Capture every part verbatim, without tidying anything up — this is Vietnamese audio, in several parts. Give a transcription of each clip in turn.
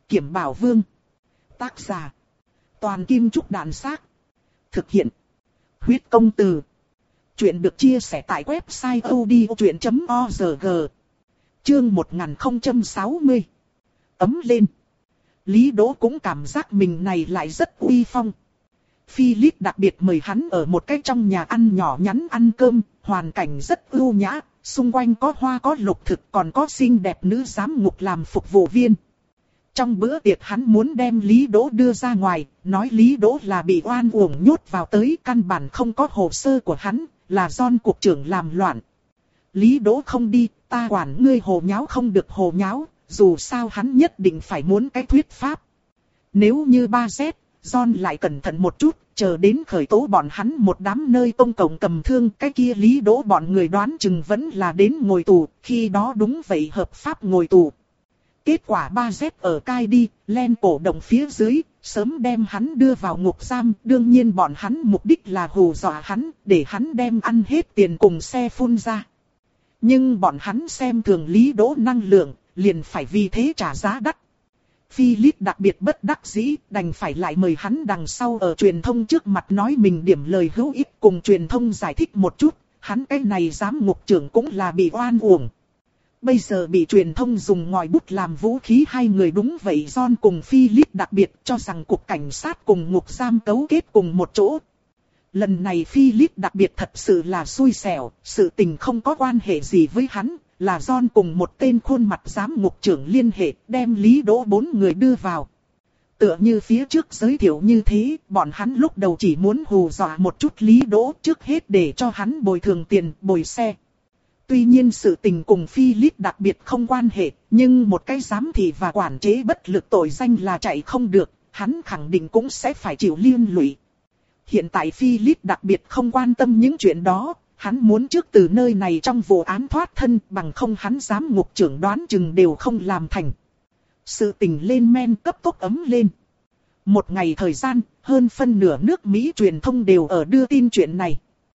Kiểm Bảo Vương. Tác giả. Toàn Kim Trúc Đàn Xác. Thực hiện. Huyết Công Từ. Chuyện được chia sẻ tại website odchuyện chấm org. Chương một nghìn không trăm sáu mươi. Ấm lên. Lý Đỗ cũng cảm giác mình này lại rất uy phong. Philip đặc biệt mời hắn ở một cái trong nhà ăn nhỏ nhắn ăn cơm, hoàn cảnh rất ưu nhã, xung quanh có hoa có lục thực còn có xinh đẹp nữ giám ngục làm phục vụ viên. Trong bữa tiệc hắn muốn đem Lý Đỗ đưa ra ngoài, nói Lý Đỗ là bị oan uổng nhốt vào tới, căn bản không có hồ sơ của hắn, là John cục trưởng làm loạn. Lý Đỗ không đi, ta quản ngươi hồ nháo không được hồ nháo, dù sao hắn nhất định phải muốn cái thuyết pháp. Nếu như ba Z, John lại cẩn thận một chút, chờ đến khởi tố bọn hắn một đám nơi công cộng cầm thương, cái kia Lý Đỗ bọn người đoán chừng vẫn là đến ngồi tù, khi đó đúng vậy hợp pháp ngồi tù. Kết quả ba Z ở cai đi, len cổ động phía dưới, sớm đem hắn đưa vào ngục giam, đương nhiên bọn hắn mục đích là hù dọa hắn, để hắn đem ăn hết tiền cùng xe phun ra. Nhưng bọn hắn xem thường Lý Đỗ năng lượng, liền phải vì thế trả giá đắt. Philip đặc biệt bất đắc dĩ, đành phải lại mời hắn đằng sau ở truyền thông trước mặt nói mình điểm lời hữu ích cùng truyền thông giải thích một chút, hắn cái này giám ngục trưởng cũng là bị oan uổng. Bây giờ bị truyền thông dùng ngòi bút làm vũ khí hai người đúng vậy John cùng Philip đặc biệt cho rằng cục cảnh sát cùng ngục giam cấu kết cùng một chỗ. Lần này Philip đặc biệt thật sự là xui xẻo, sự tình không có quan hệ gì với hắn, là John cùng một tên khuôn mặt giám ngục trưởng liên hệ đem Lý Đỗ bốn người đưa vào. Tựa như phía trước giới thiệu như thế, bọn hắn lúc đầu chỉ muốn hù dọa một chút Lý Đỗ trước hết để cho hắn bồi thường tiền, bồi xe. Tuy nhiên sự tình cùng Philip đặc biệt không quan hệ, nhưng một cái giám thị và quản chế bất lực tội danh là chạy không được, hắn khẳng định cũng sẽ phải chịu liên lụy. Hiện tại Philip đặc biệt không quan tâm những chuyện đó, hắn muốn trước từ nơi này trong vụ án thoát thân, bằng không hắn giám ngục trưởng đoán chừng đều không làm thành. Sự tình lên men cấp tốc ấm lên. Một ngày thời gian, hơn phân nửa nước Mỹ truyền thông đều ở đưa tin chuyện này.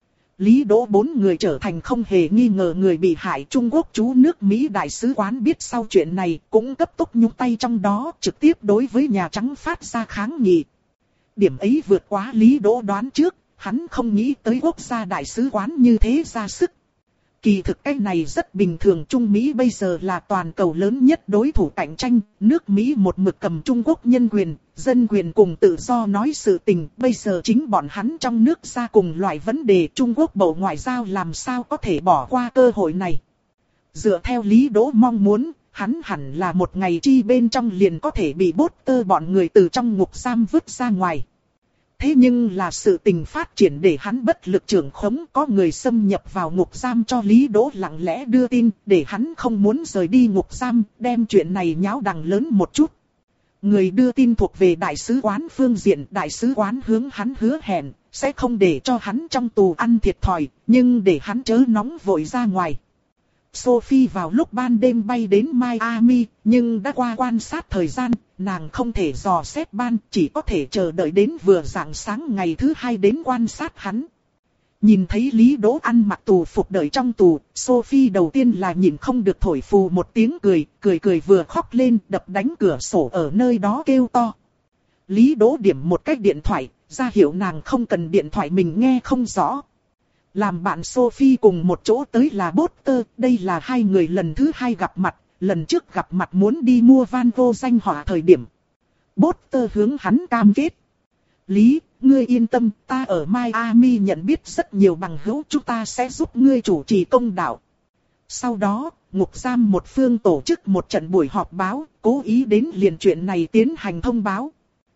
Lý Đỗ bốn người trở thành không hề nghi ngờ người bị hại. Trung Quốc chú nước Mỹ đại sứ quán biết sau chuyện này cũng cấp tốc nhúng tay trong đó, trực tiếp đối với Nhà Trắng phát ra kháng nghị. Điểm ấy vượt quá Lý Đỗ đoán trước, hắn không nghĩ tới quốc gia đại sứ quán như thế ra sức. Kỳ thực cái này rất bình thường, Trung Mỹ bây giờ là toàn cầu lớn nhất đối thủ cạnh tranh, nước Mỹ một mực cầm Trung Quốc nhân quyền, dân quyền cùng tự do nói sự tình, bây giờ chính bọn hắn trong nước ra cùng loại vấn đề, Trung Quốc Bộ Ngoại giao làm sao có thể bỏ qua cơ hội này. Dựa theo Lý Đỗ mong muốn, hắn hẳn là một ngày chi bên trong liền có thể bị Potter bọn người từ trong ngục giam vứt ra ngoài. Thế nhưng là sự tình phát triển để hắn bất lực trưởng khống, có người xâm nhập vào ngục giam cho Lý Đỗ lặng lẽ đưa tin, để hắn không muốn rời đi ngục giam, đem chuyện này nháo đằng lớn một chút. Người đưa tin thuộc về đại sứ quán phương diện, đại sứ quán hướng hắn hứa hẹn, sẽ không để cho hắn trong tù ăn thiệt thòi, nhưng để hắn chớ nóng vội ra ngoài. Sophie vào lúc ban đêm bay đến Miami, nhưng đã qua quan sát thời gian, nàng không thể dò xét ban, chỉ có thể chờ đợi đến vừa rạng sáng ngày thứ hai đến quan sát hắn. Nhìn thấy Lý Đỗ ăn mặc tù phục đợi trong tù, Sophie đầu tiên là nhìn không được thổi phù một tiếng cười, cười cười vừa khóc lên, đập đánh cửa sổ ở nơi đó kêu to. Lý Đỗ điểm một cái điện thoại, ra hiệu nàng không cần điện thoại mình nghe không rõ. Làm bạn Sophie cùng một chỗ tới là Potter, đây là hai người lần thứ hai gặp mặt, lần trước gặp mặt muốn đi mua van vô danh họa thời điểm. Potter hướng hắn cam kết. Lý, ngươi yên tâm, ta ở Miami nhận biết rất nhiều bằng hữu, chúng ta sẽ giúp ngươi chủ trì công đạo. Sau đó, ngục giam một phương tổ chức một trận buổi họp báo, cố ý đến liền chuyện này tiến hành thông báo.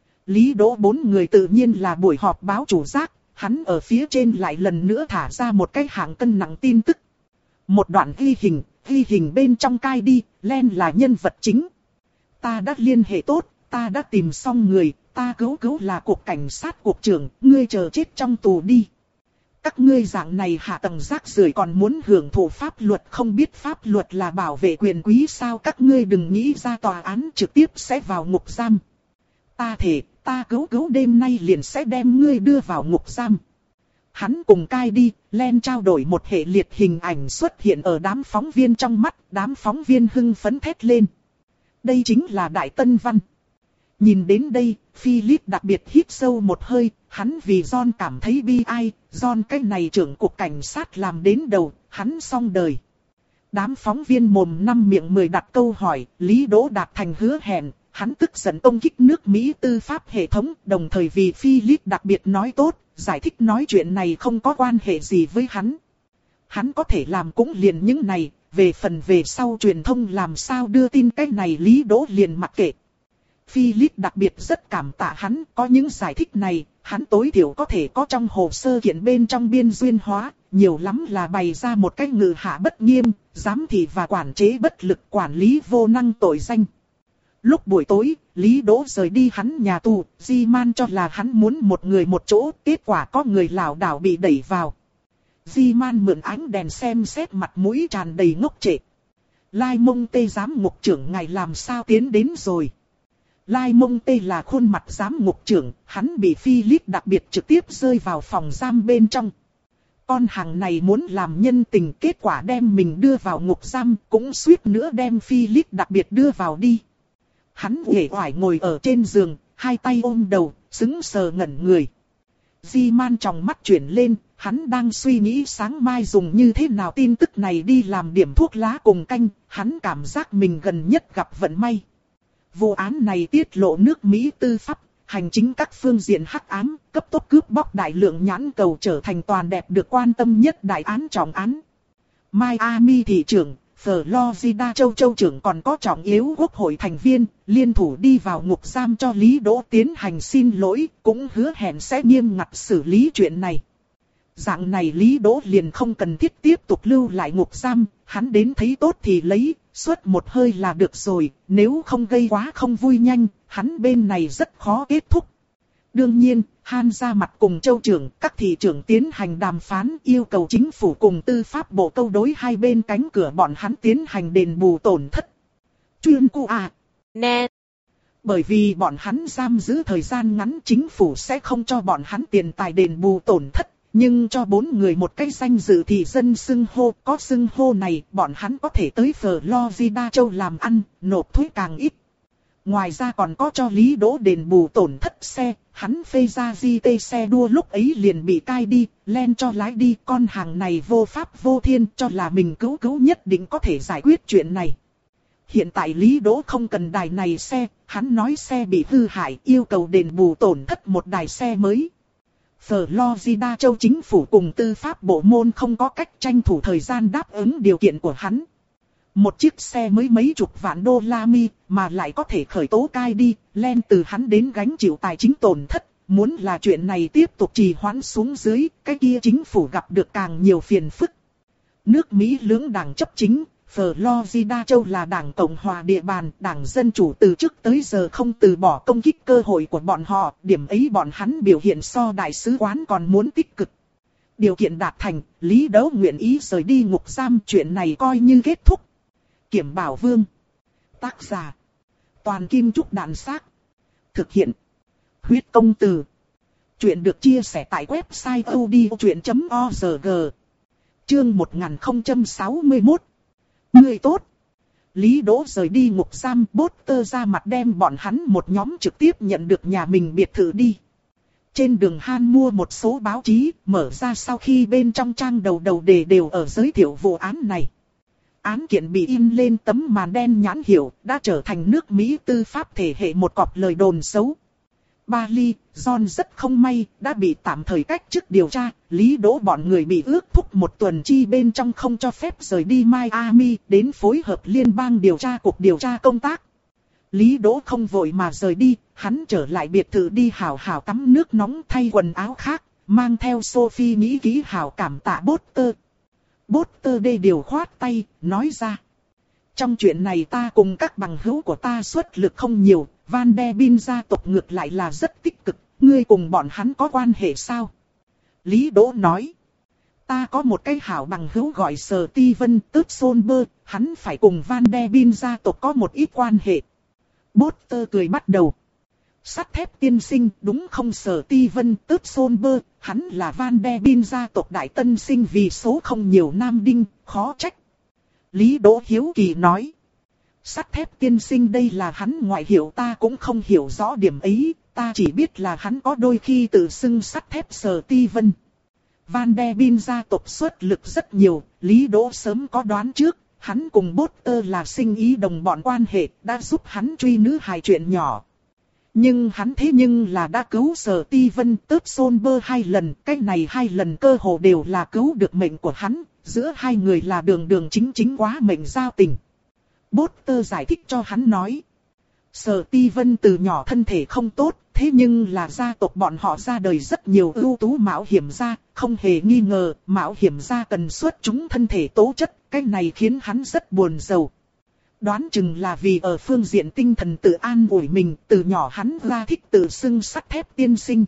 Lý Đỗ bốn người tự nhiên là buổi họp báo chủ giác. Hắn ở phía trên lại lần nữa thả ra một cái hạng cân nặng tin tức. Một đoạn ghi hình, ghi hình bên trong cai đi, Len là nhân vật chính. Ta đã liên hệ tốt, ta đã tìm xong người, ta cứu cứu là cục cảnh sát cục trưởng, ngươi chờ chết trong tù đi. Các ngươi dạng này hạ tầng rác rưởi còn muốn hưởng thụ pháp luật, không biết pháp luật là bảo vệ quyền quý sao, các ngươi đừng nghĩ ra tòa án trực tiếp sẽ vào ngục giam. Ta thể, ta cứu cứu đêm nay liền sẽ đem ngươi đưa vào ngục giam. Hắn cùng cai đi, Len trao đổi một hệ liệt hình ảnh xuất hiện ở đám phóng viên trong mắt, đám phóng viên hưng phấn thét lên. Đây chính là Đại Tân Văn. Nhìn đến đây, Philip đặc biệt hít sâu một hơi, hắn vì John cảm thấy bi ai, John cái này trưởng cục cảnh sát làm đến đầu, hắn xong đời. Đám phóng viên mồm năm miệng mười đặt câu hỏi, Lý Đỗ đạt thành hứa hẹn, hắn tức giận công kích nước Mỹ tư pháp hệ thống, đồng thời vì Philip đặc biệt nói tốt, giải thích nói chuyện này không có quan hệ gì với hắn. Hắn có thể làm cũng liền những này, về phần về sau truyền thông làm sao đưa tin cái này Lý Đỗ liền mặc kệ. Philip đặc biệt rất cảm tạ hắn, có những giải thích này, hắn tối thiểu có thể có trong hồ sơ kiện bên trong biên duyên hóa, nhiều lắm là bày ra một cái ngự hạ bất nghiêm, giám thị và quản chế bất lực quản lý vô năng tội danh. Lúc buổi tối, Lý Đỗ rời đi hắn nhà tù, Di Man cho là hắn muốn một người một chỗ, kết quả có người lảo đảo bị đẩy vào. Di Man mượn ánh đèn xem xét mặt mũi tràn đầy ngốc trệ. Lai Mông Tê giám ngục trưởng ngài làm sao tiến đến rồi. Lai Mông Tê là khuôn mặt giám ngục trưởng, hắn bị Philip đặc biệt trực tiếp rơi vào phòng giam bên trong. Con hàng này muốn làm nhân tình, kết quả đem mình đưa vào ngục giam, cũng suýt nữa đem Philip đặc biệt đưa vào đi. Hắn uể oải ngồi ở trên giường, hai tay ôm đầu, sững sờ ngẩn người. Di Man trong mắt chuyển lên, hắn đang suy nghĩ sáng mai dùng như thế nào tin tức này đi làm điểm thuốc lá cùng canh, hắn cảm giác mình gần nhất gặp vận may. Vụ án này tiết lộ nước Mỹ tư pháp, hành chính các phương diện hắc ám, cấp tốc cướp bóc đại lượng nhãn cầu trở thành toàn đẹp được quan tâm nhất đại án trọng án. Miami thị trưởng, Florida châu châu trưởng còn có trọng yếu quốc hội thành viên, liên thủ đi vào ngục giam cho Lý Đỗ tiến hành xin lỗi, cũng hứa hẹn sẽ nghiêm ngặt xử lý chuyện này. Dạng này Lý Đỗ liền không cần thiết tiếp tục lưu lại ngục giam, hắn đến thấy tốt thì lấy, suốt một hơi là được rồi, nếu không gây quá không vui nhanh, hắn bên này rất khó kết thúc. Đương nhiên, Han ra mặt cùng châu trưởng, các thị trưởng tiến hành đàm phán yêu cầu chính phủ cùng tư pháp bộ câu đối hai bên cánh cửa bọn hắn tiến hành đền bù tổn thất. Chuyên cu à. Nè. Bởi vì bọn hắn giam giữ thời gian ngắn chính phủ sẽ không cho bọn hắn tiền tài đền bù tổn thất. Nhưng cho bốn người một cái danh dự thì dân xưng hô, có xưng hô này, bọn hắn có thể tới Florida châu làm ăn, nộp thuế càng ít. Ngoài ra còn có cho Lý Đỗ đền bù tổn thất xe, hắn phê ra giê tê xe đua lúc ấy liền bị cai đi, len cho lái đi, con hàng này vô pháp vô thiên cho là mình cứu cứu nhất định có thể giải quyết chuyện này. Hiện tại Lý Đỗ không cần đài này xe, hắn nói xe bị hư hại yêu cầu đền bù tổn thất một đài xe mới. Florida châu chính phủ cùng tư pháp bộ môn không có cách tranh thủ thời gian đáp ứng điều kiện của hắn. Một chiếc xe mới mấy chục vạn đô la mi mà lại có thể khởi tố cai đi, len từ hắn đến gánh chịu tài chính tổn thất. Muốn là chuyện này tiếp tục trì hoãn xuống dưới, cái kia chính phủ gặp được càng nhiều phiền phức. Nước Mỹ lưỡng đảng chấp chính, Florida châu là đảng Cộng hòa địa bàn, đảng Dân chủ từ trước tới giờ không từ bỏ công kích cơ hội của bọn họ, điểm ấy bọn hắn biểu hiện so đại sứ quán còn muốn tích cực. Điều kiện đạt thành, Lý Đỗ nguyện ý rời đi ngục giam, chuyện này coi như kết thúc. Kiểm Bảo Vương. Tác giả. Toàn Kim Trúc Đạn Xác. Thực hiện. Huyết Công Từ. Chuyện được chia sẻ tại website audiochuyện chấm org. Chương một nghìn không trăm sáu mươi mốt. Người tốt. Lý Đỗ rời đi ngục giam, Potter ra mặt đem bọn hắn một nhóm trực tiếp nhận được nhà mình biệt thự đi. Trên đường Han mua một số báo chí, mở ra sau khi bên trong trang đầu đầu đề đều ở giới thiệu vụ án này. Án kiện bị in lên tấm màn đen nhãn hiệu, đã trở thành nước Mỹ tư pháp thể hệ một cọp lời đồn xấu. Bali, John rất không may, đã bị tạm thời cách chức điều tra, Lý Đỗ bọn người bị ước thúc một tuần chi bên trong không cho phép rời đi Miami, đến phối hợp liên bang điều tra cục điều tra công tác. Lý Đỗ không vội mà rời đi, hắn trở lại biệt thự đi hào hào tắm nước nóng thay quần áo khác, mang theo Sophie nghĩ kỹ hào cảm tạ Potter. Potter đê điều khoát tay, nói ra. Trong chuyện này ta cùng các bằng hữu của ta xuất lực không nhiều, Van Der Bin gia tộc ngược lại là rất tích cực, ngươi cùng bọn hắn có quan hệ sao? Lý Đỗ nói. Ta có một cái hảo bằng hữu gọi Steven Tutsolberg, hắn phải cùng Van Der Bin gia tộc có một ít quan hệ. Potter cười bắt đầu. Sắt thép tiên sinh, đúng không Steven Tutsolberg, hắn là Van Der Bin gia tộc đại tân sinh vì số không nhiều nam đinh, khó trách. Lý Đỗ hiếu kỳ nói. Sắt thép tiên sinh đây là hắn ngoại hiệu, ta cũng không hiểu rõ điểm ấy, ta chỉ biết là hắn có đôi khi tự xưng sắt thép Steven. Van der Bin gia tộc xuất lực rất nhiều, Lý Đỗ sớm có đoán trước, hắn cùng Potter là sinh ý đồng bọn quan hệ, đã giúp hắn truy nữ hài chuyện nhỏ. Nhưng hắn thế nhưng là đã cứu Steven tớp Solberg hai lần, cái này hai lần cơ hồ đều là cứu được mệnh của hắn, giữa hai người là đường đường chính chính quá mệnh giao tình. Potter giải thích cho hắn nói. Steven từ nhỏ thân thể không tốt, thế nhưng là gia tộc bọn họ ra đời rất nhiều ưu tú mạo hiểm gia, không hề nghi ngờ, mạo hiểm gia cần xuất chúng thân thể tố chất, cái này khiến hắn rất buồn rầu. Đoán chừng là vì ở phương diện tinh thần tự an ủi mình, từ nhỏ hắn ra thích tự xưng sắt thép tiên sinh.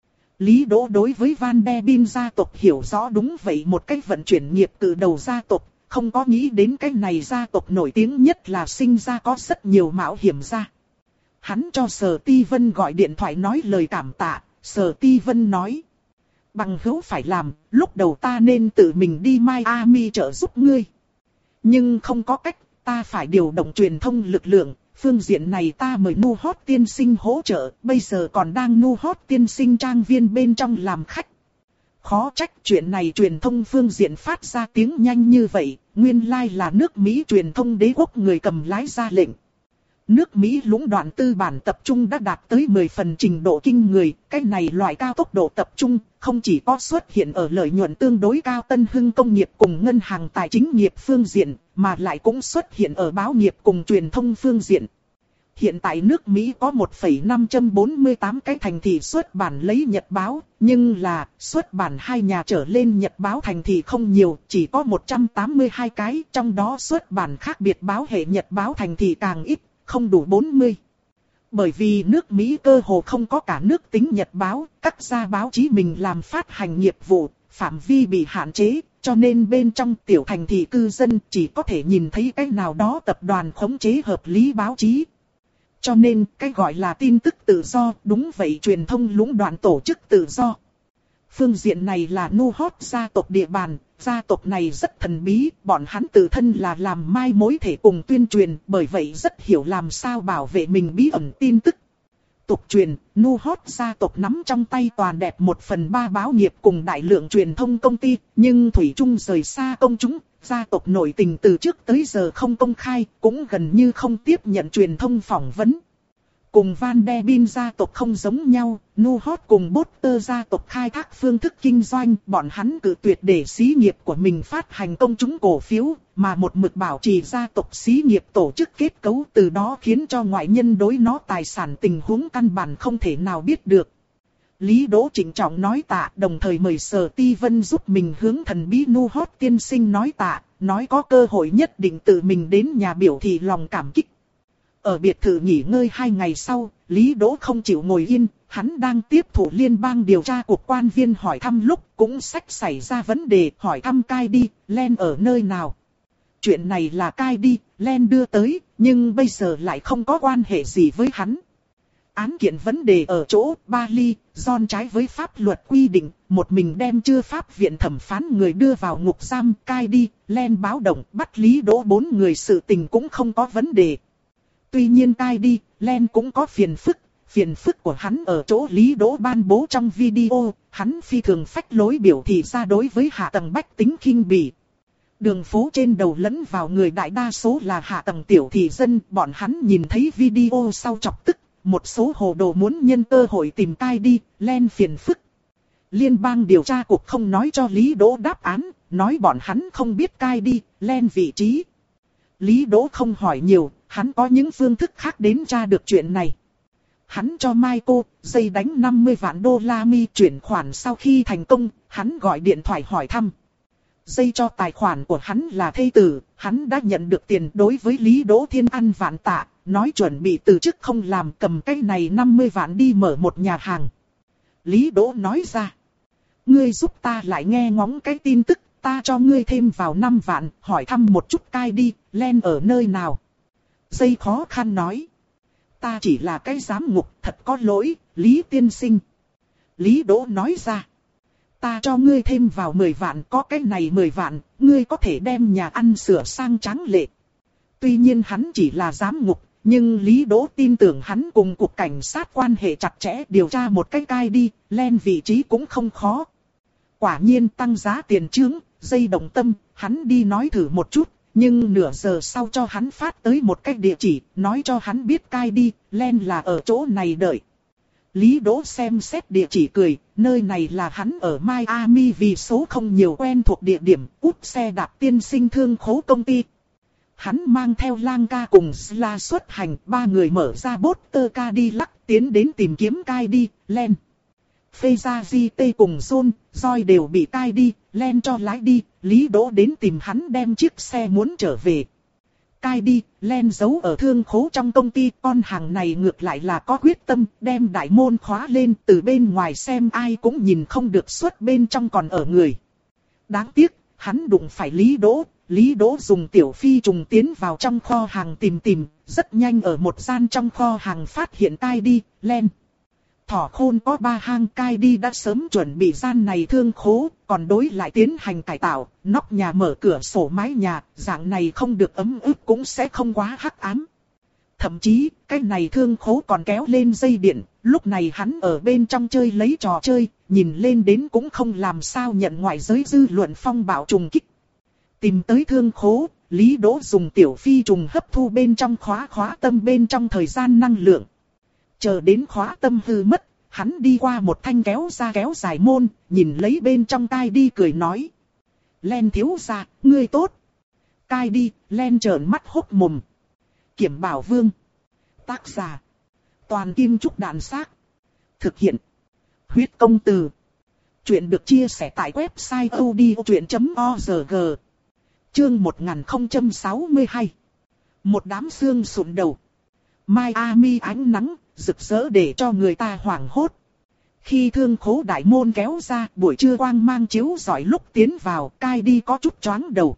Lý Đỗ đối với Van der Bin gia tộc hiểu rõ đúng vậy, một cách vận chuyển nghiệp từ đầu gia tộc, không có nghĩ đến cái này gia tộc nổi tiếng nhất là sinh ra có rất nhiều mạo hiểm gia. Hắn cho Steven gọi điện thoại nói lời cảm tạ, Steven nói. Bằng hữu phải làm, lúc đầu ta nên tự mình đi Miami trợ giúp ngươi. Nhưng không có cách, ta phải điều động truyền thông lực lượng, phương diện này ta mời Nu Hot tiên sinh hỗ trợ, bây giờ còn đang Nu Hot tiên sinh trang viên bên trong làm khách. Khó trách chuyện này truyền thông phương diện phát ra tiếng nhanh như vậy, nguyên lai là nước Mỹ truyền thông đế quốc người cầm lái ra lệnh. Nước Mỹ lũng đoạn tư bản tập trung đã đạt tới mười phần trình độ kinh người, cái này loại cao tốc độ tập trung, không chỉ có xuất hiện ở lợi nhuận tương đối cao tân hưng công nghiệp cùng ngân hàng tài chính nghiệp phương diện, mà lại cũng xuất hiện ở báo nghiệp cùng truyền thông phương diện. Hiện tại nước Mỹ có một phẩy năm bốn tám cái thành thị xuất bản lấy nhật báo, nhưng là xuất bản hai nhà trở lên nhật báo thành thị không nhiều, chỉ có một trăm tám mươi hai cái, trong đó xuất bản khác biệt báo hệ nhật báo thành thị càng ít, không đủ bốn mươi. Bởi vì nước Mỹ cơ hồ không có cả nước tính nhật báo, các gia báo chí mình làm phát hành nghiệp vụ, phạm vi bị hạn chế, cho nên bên trong tiểu thành thị cư dân chỉ có thể nhìn thấy cái nào đó tập đoàn khống chế hợp lý báo chí. Cho nên cái gọi là tin tức tự do, đúng vậy, truyền thông lũng đoạn tổ chức tự do. Phương diện này là Nu Hot gia tộc địa bàn, gia tộc này rất thần bí, bọn hắn tự thân là làm mai mối thể cùng tuyên truyền, bởi vậy rất hiểu làm sao bảo vệ mình bí ẩn tin tức. Tục truyền, Nu Hot gia tộc nắm trong tay toàn đẹp một phần ba báo nghiệp cùng đại lượng truyền thông công ty, nhưng thủy chung rời xa công chúng, gia tộc nội tình từ trước tới giờ không công khai, cũng gần như không tiếp nhận truyền thông phỏng vấn. Cùng Van der Bin gia tộc không giống nhau, Nu Hot cùng Potter gia tộc khai thác phương thức kinh doanh, bọn hắn cự tuyệt để xí nghiệp của mình phát hành công chúng cổ phiếu, mà một mực bảo trì gia tộc xí nghiệp tổ chức kết cấu, từ đó khiến cho ngoại nhân đối nó tài sản tình huống căn bản không thể nào biết được. Lý Đỗ trịnh trọng nói tạ, đồng thời mời Steven giúp mình hướng thần bí Nu Hot tiên sinh nói tạ, nói có cơ hội nhất định tự mình đến nhà biểu thị lòng cảm kích. Ở biệt thự nghỉ ngơi hai ngày sau, Lý Đỗ không chịu ngồi yên, hắn đang tiếp thủ liên bang điều tra cục quan viên hỏi thăm lúc cũng sách xảy ra vấn đề, hỏi thăm Kylie, Len ở nơi nào. Chuyện này là Kylie, Len đưa tới, nhưng bây giờ lại không có quan hệ gì với hắn. Án kiện vấn đề ở chỗ, Bali, John trái với pháp luật quy định, một mình đem chưa pháp viện thẩm phán người đưa vào ngục giam, Kylie, Len báo động, bắt Lý Đỗ bốn người sự tình cũng không có vấn đề. Tuy nhiên Kylie, Len cũng có phiền phức, phiền phức của hắn ở chỗ Lý Đỗ ban bố trong video, hắn phi thường phách lối biểu thị ra đối với hạ tầng bách tính khinh bỉ. Đường phố trên đầu lẫn vào người đại đa số là hạ tầng tiểu thị dân, bọn hắn nhìn thấy video sau chọc tức, một số hồ đồ muốn nhân cơ hội tìm Kylie, Len phiền phức. Liên bang điều tra cục không nói cho Lý Đỗ đáp án, nói bọn hắn không biết Kylie, Len vị trí. Lý Đỗ không hỏi nhiều, hắn có những phương thức khác đến tra được chuyện này. Hắn cho Michael, dây đánh năm mươi vạn đô la mi chuyển khoản sau khi thành công, hắn gọi điện thoại hỏi thăm. Dây cho tài khoản của hắn là thê tử, hắn đã nhận được tiền đối với Lý Đỗ Thiên ăn vạn tạ, nói chuẩn bị từ chức không làm, cầm cái này năm mươi vạn đi mở một nhà hàng. Lý Đỗ nói ra, ngươi giúp ta lại nghe ngóng cái tin tức, ta cho ngươi thêm vào năm vạn, hỏi thăm một chút Kylie, Len ở nơi nào. Dây khó khăn nói, ta chỉ là cái giám ngục, thật có lỗi, Lý tiên sinh. Lý Đỗ nói ra, ta cho ngươi thêm vào mười vạn, có cái này mười vạn, ngươi có thể đem nhà ăn sửa sang tráng lệ. Tuy nhiên hắn chỉ là giám ngục, nhưng Lý Đỗ tin tưởng hắn cùng cục cảnh sát quan hệ chặt chẽ, điều tra một cái cai đi, len vị trí cũng không khó. Quả nhiên tăng giá tiền chướng, dây động tâm, hắn đi nói thử một chút, nhưng nửa giờ sau cho hắn phát tới một cái địa chỉ, nói cho hắn biết cai đi, len là ở chỗ này đợi. Lý Đỗ xem xét địa chỉ cười, nơi này là hắn ở Miami vì số không nhiều quen thuộc địa điểm, út xe đạp tiên sinh thương khố công ty. Hắn mang theo Lang ca cùng Sla xuất hành, ba người mở ra Porsche Cadillac tiến đến tìm kiếm cai đi, len. Pheza giê tê cùng John, Joy đều bị cai đi, len cho lái đi, Lý Đỗ đến tìm hắn đem chiếc xe muốn trở về. Cai đi, len giấu ở thương khố trong công ty, con hàng này ngược lại là có quyết tâm, đem đại môn khóa lên, từ bên ngoài xem ai cũng nhìn không được, suốt bên trong còn ở người. Đáng tiếc, hắn đụng phải Lý Đỗ, Lý Đỗ dùng tiểu phi trùng tiến vào trong kho hàng tìm tìm, rất nhanh ở một gian trong kho hàng phát hiện cai đi, len. Thỏ khôn có ba hang, cai đi đã sớm chuẩn bị gian này thương khố, còn đối lại tiến hành cải tạo, nóc nhà mở cửa sổ mái nhà, dạng này không được ấm ức cũng sẽ không quá hắc ám. Thậm chí, cái này thương khố còn kéo lên dây điện, lúc này hắn ở bên trong chơi lấy trò chơi, nhìn lên đến cũng không làm sao nhận ngoại giới dư luận phong bạo trùng kích. Tìm tới thương khố, Lý Đỗ dùng tiểu phi trùng hấp thu bên trong khóa khóa tâm bên trong thời gian năng lượng. Chờ đến khóa tâm hư mất, hắn đi qua một thanh kéo ra kéo dài môn, nhìn lấy bên trong cai đi cười nói. Len thiếu gia, ngươi tốt. Cai đi, len trợn mắt hốc mồm. Kiểm Bảo Vương. Tác giả. Toàn Kim Trúc Đạn Xác. Thực hiện. Huyết Công Từ. Chuyện được chia sẻ tại website odchuyện chấm org. Chương một nghìn không trăm sáu mươi hai. Một đám xương sụn đầu. Miami ánh nắng, rực rỡ để cho người ta hoảng hốt. Khi thương khố đại môn kéo ra, buổi trưa quang mang chiếu rọi lúc tiến vào, cai đi có chút choáng đầu.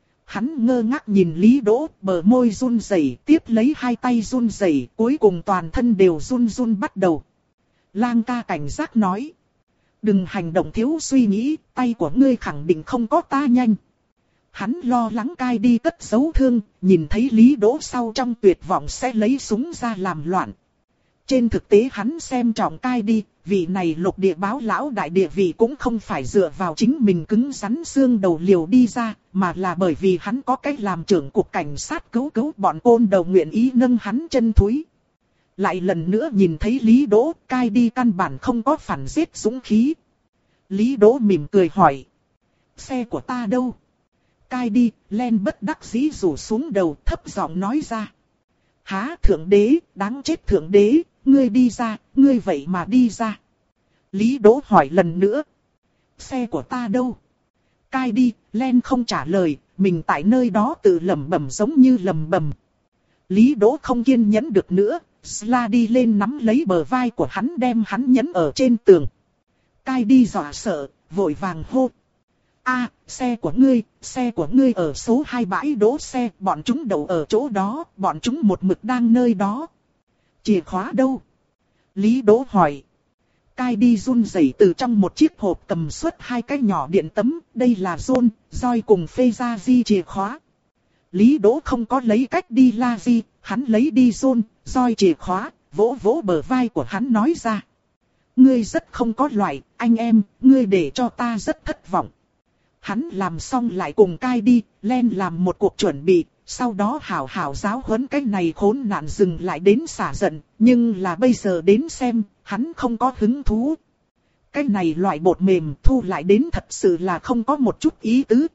Hắn ngơ ngác nhìn Lý Đỗ, bờ môi run rẩy, tiếp lấy hai tay run rẩy, cuối cùng toàn thân đều run run bắt đầu. Lang ca cảnh giác nói. Đừng hành động thiếu suy nghĩ, tay của ngươi khẳng định không có ta nhanh. Hắn lo lắng cai đi cất giấu thương, nhìn thấy Lý Đỗ sau trong tuyệt vọng sẽ lấy súng ra làm loạn. Trên thực tế hắn xem trọng cai đi, vị này lục địa báo lão đại địa vị cũng không phải dựa vào chính mình cứng rắn xương đầu liều đi ra, mà là bởi vì hắn có cách làm trưởng cục cảnh sát cứu cứu bọn côn đầu nguyện ý nâng hắn chân thúi. Lại lần nữa nhìn thấy Lý Đỗ, cai đi căn bản không có phản giết dũng khí. Lý Đỗ mỉm cười hỏi. Xe của ta đâu? Cai đi, len bất đắc dĩ rủ xuống đầu thấp giọng nói ra. Há thượng đế, đáng chết thượng đế, ngươi đi ra, ngươi vậy mà đi ra. Lý Đỗ hỏi lần nữa. Xe của ta đâu? Cai đi, len không trả lời, mình tại nơi đó tự lẩm bẩm giống như lẩm bẩm. Lý Đỗ không kiên nhẫn được nữa, Sla đi lên nắm lấy bờ vai của hắn đem hắn nhấn ở trên tường. Cai đi dọa sợ, vội vàng hô. A, xe của ngươi, xe của ngươi ở số hai bãi đỗ xe, bọn chúng đậu ở chỗ đó, bọn chúng một mực đang nơi đó. Chìa khóa đâu? Lý Đỗ hỏi. Cai đi run rẩy từ trong một chiếc hộp cầm xuất hai cái nhỏ điện tấm, đây là John, Joy cùng Pheza di chìa khóa. Lý Đỗ không có lấy cách đi la di, hắn lấy đi John, Joy chìa khóa, vỗ vỗ bờ vai của hắn nói ra. Ngươi rất không có loại, anh em, ngươi để cho ta rất thất vọng. Hắn làm xong lại cùng cai đi, len làm một cuộc chuẩn bị, sau đó hảo hảo giáo huấn cái này khốn nạn dừng lại đến xả giận, nhưng là bây giờ đến xem, hắn không có hứng thú. Cái này loại bột mềm thu lại đến thật sự là không có một chút ý tứ.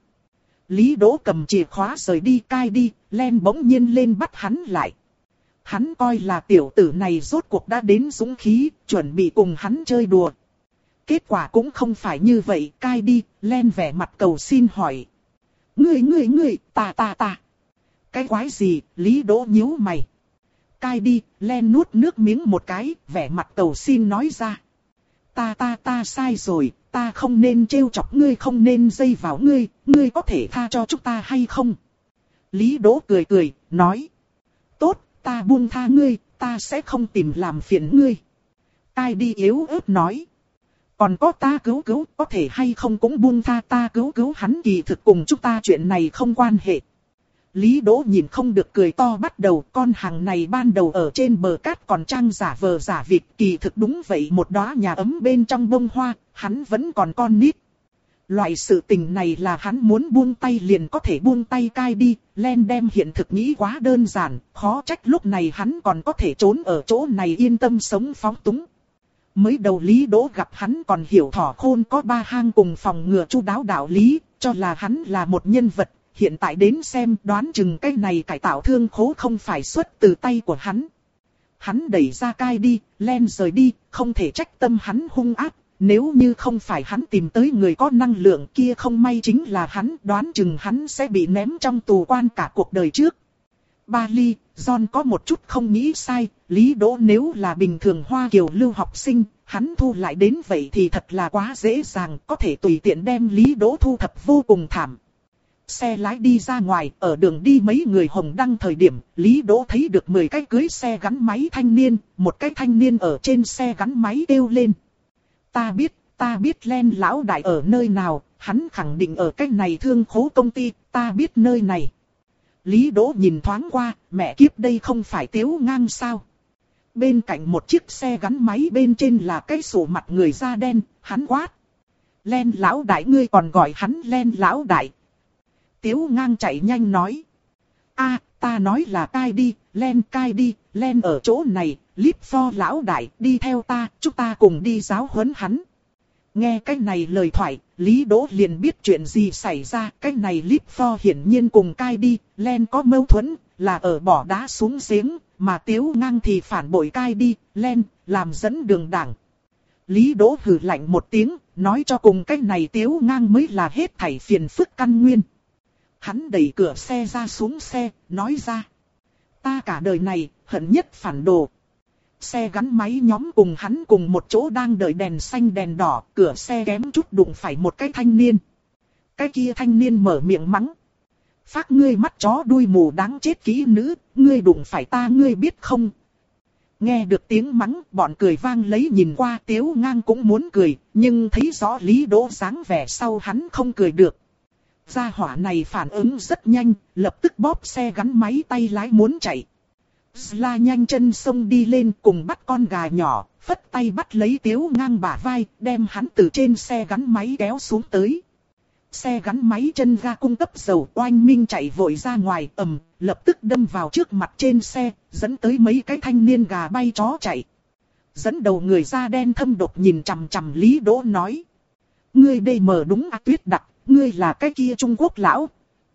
Lý Đỗ cầm chìa khóa rời đi, cai đi, len bỗng nhiên lên bắt hắn lại. Hắn coi là tiểu tử này rốt cuộc đã đến dũng khí, chuẩn bị cùng hắn chơi đùa. Kết quả cũng không phải như vậy, cai đi, len vẻ mặt cầu xin hỏi. Ngươi ngươi ngươi, ta ta ta. Cái quái gì, Lý Đỗ nhíu mày. Cai đi, len nuốt nước miếng một cái, vẻ mặt cầu xin nói ra. Ta ta ta sai rồi, ta không nên trêu chọc ngươi, không nên dây vào ngươi, ngươi có thể tha cho chúng ta hay không? Lý Đỗ cười cười, nói. Tốt, ta buông tha ngươi, ta sẽ không tìm làm phiền ngươi. Cai đi yếu ớt nói. Còn có ta cứu cứu, có thể hay không cũng buông tha ta cứu cứu hắn, kỳ thực cùng chúng ta chuyện này không quan hệ. Lý Đỗ nhìn không được cười to bắt đầu, con hàng này ban đầu ở trên bờ cát còn trang giả vờ giả vịt, kỳ thực đúng vậy một đóa nhà ấm bên trong bông hoa, hắn vẫn còn con nít. Loại sự tình này là hắn muốn buông tay liền có thể buông tay cai đi, Len đem hiện thực nghĩ quá đơn giản, khó trách lúc này hắn còn có thể trốn ở chỗ này yên tâm sống phóng túng. Mới đầu Lý Đỗ gặp hắn còn hiểu thỏ khôn có ba hang cùng phòng ngừa chu đáo đạo lý, cho là hắn là một nhân vật, hiện tại đến xem đoán chừng cái này cải tạo thương khố không phải xuất từ tay của hắn. Hắn đẩy ra cai đi, Len rời đi, không thể trách tâm hắn hung ác. Nếu như không phải hắn tìm tới người có năng lượng kia không may chính là hắn, đoán chừng hắn sẽ bị ném trong tù quan cả cuộc đời trước. Bali, John có một chút không nghĩ sai, Lý Đỗ nếu là bình thường Hoa Kiều lưu học sinh, hắn thu lại đến vậy thì thật là quá dễ dàng, có thể tùy tiện đem Lý Đỗ thu thập vô cùng thảm. Xe lái đi ra ngoài, ở đường đi mấy người hồng đăng thời điểm, Lý Đỗ thấy được mười cái cưới xe gắn máy thanh niên, một cái thanh niên ở trên xe gắn máy kêu lên. Ta biết, ta biết Len lão đại ở nơi nào, hắn khẳng định ở cái này thương khố công ty, ta biết nơi này. Lý Đỗ nhìn thoáng qua, mẹ kiếp đây không phải Tiếu Ngang sao. Bên cạnh một chiếc xe gắn máy bên trên là cái sổ mặt người da đen, hắn quát. Len lão đại ngươi còn gọi hắn Len lão đại. Tiếu Ngang chạy nhanh nói. A, ta nói là cai đi, Len cai đi, Len ở chỗ này, Líp Pho lão đại, đi theo ta, chúng ta cùng đi giáo huấn hắn. Nghe cái này lời thoại, Lý Đỗ liền biết chuyện gì xảy ra, cái này Líp Pho hiển nhiên cùng cai đi, Len có mâu thuẫn, là ở bỏ đá xuống giếng, mà Tiếu Ngang thì phản bội cai đi, Len, làm dẫn đường đảng. Lý Đỗ hừ lạnh một tiếng, nói cho cùng cái này Tiếu Ngang mới là hết thảy phiền phức căn nguyên. Hắn đẩy cửa xe ra xuống xe, nói ra. Ta cả đời này, hận nhất phản đồ. Xe gắn máy nhóm cùng hắn cùng một chỗ đang đợi đèn xanh đèn đỏ, cửa xe kém chút đụng phải một cái thanh niên. Cái kia thanh niên mở miệng mắng. Phác ngươi mắt chó đuôi mù đáng chết kỹ nữ, ngươi đụng phải ta ngươi biết không? Nghe được tiếng mắng, bọn cười vang lấy nhìn qua Tiếu Ngang cũng muốn cười, nhưng thấy rõ Lý Đỗ dáng vẻ sau hắn không cười được. Gia hỏa này phản ứng rất nhanh, lập tức bóp xe gắn máy tay lái muốn chạy. Sla nhanh chân xông đi lên cùng bắt con gà nhỏ, phất tay bắt lấy Tiếu Ngang bả vai, đem hắn từ trên xe gắn máy kéo xuống tới. Xe gắn máy chân ga cung cấp dầu oanh minh chạy vội ra ngoài ầm, lập tức đâm vào trước mặt trên xe, dẫn tới mấy cái thanh niên gà bay chó chạy. Dẫn đầu người da đen thâm độc nhìn chằm chằm Lý Đỗ nói. Ngươi đây mở đúng à tuyết đặc, ngươi là cái kia Trung Quốc lão.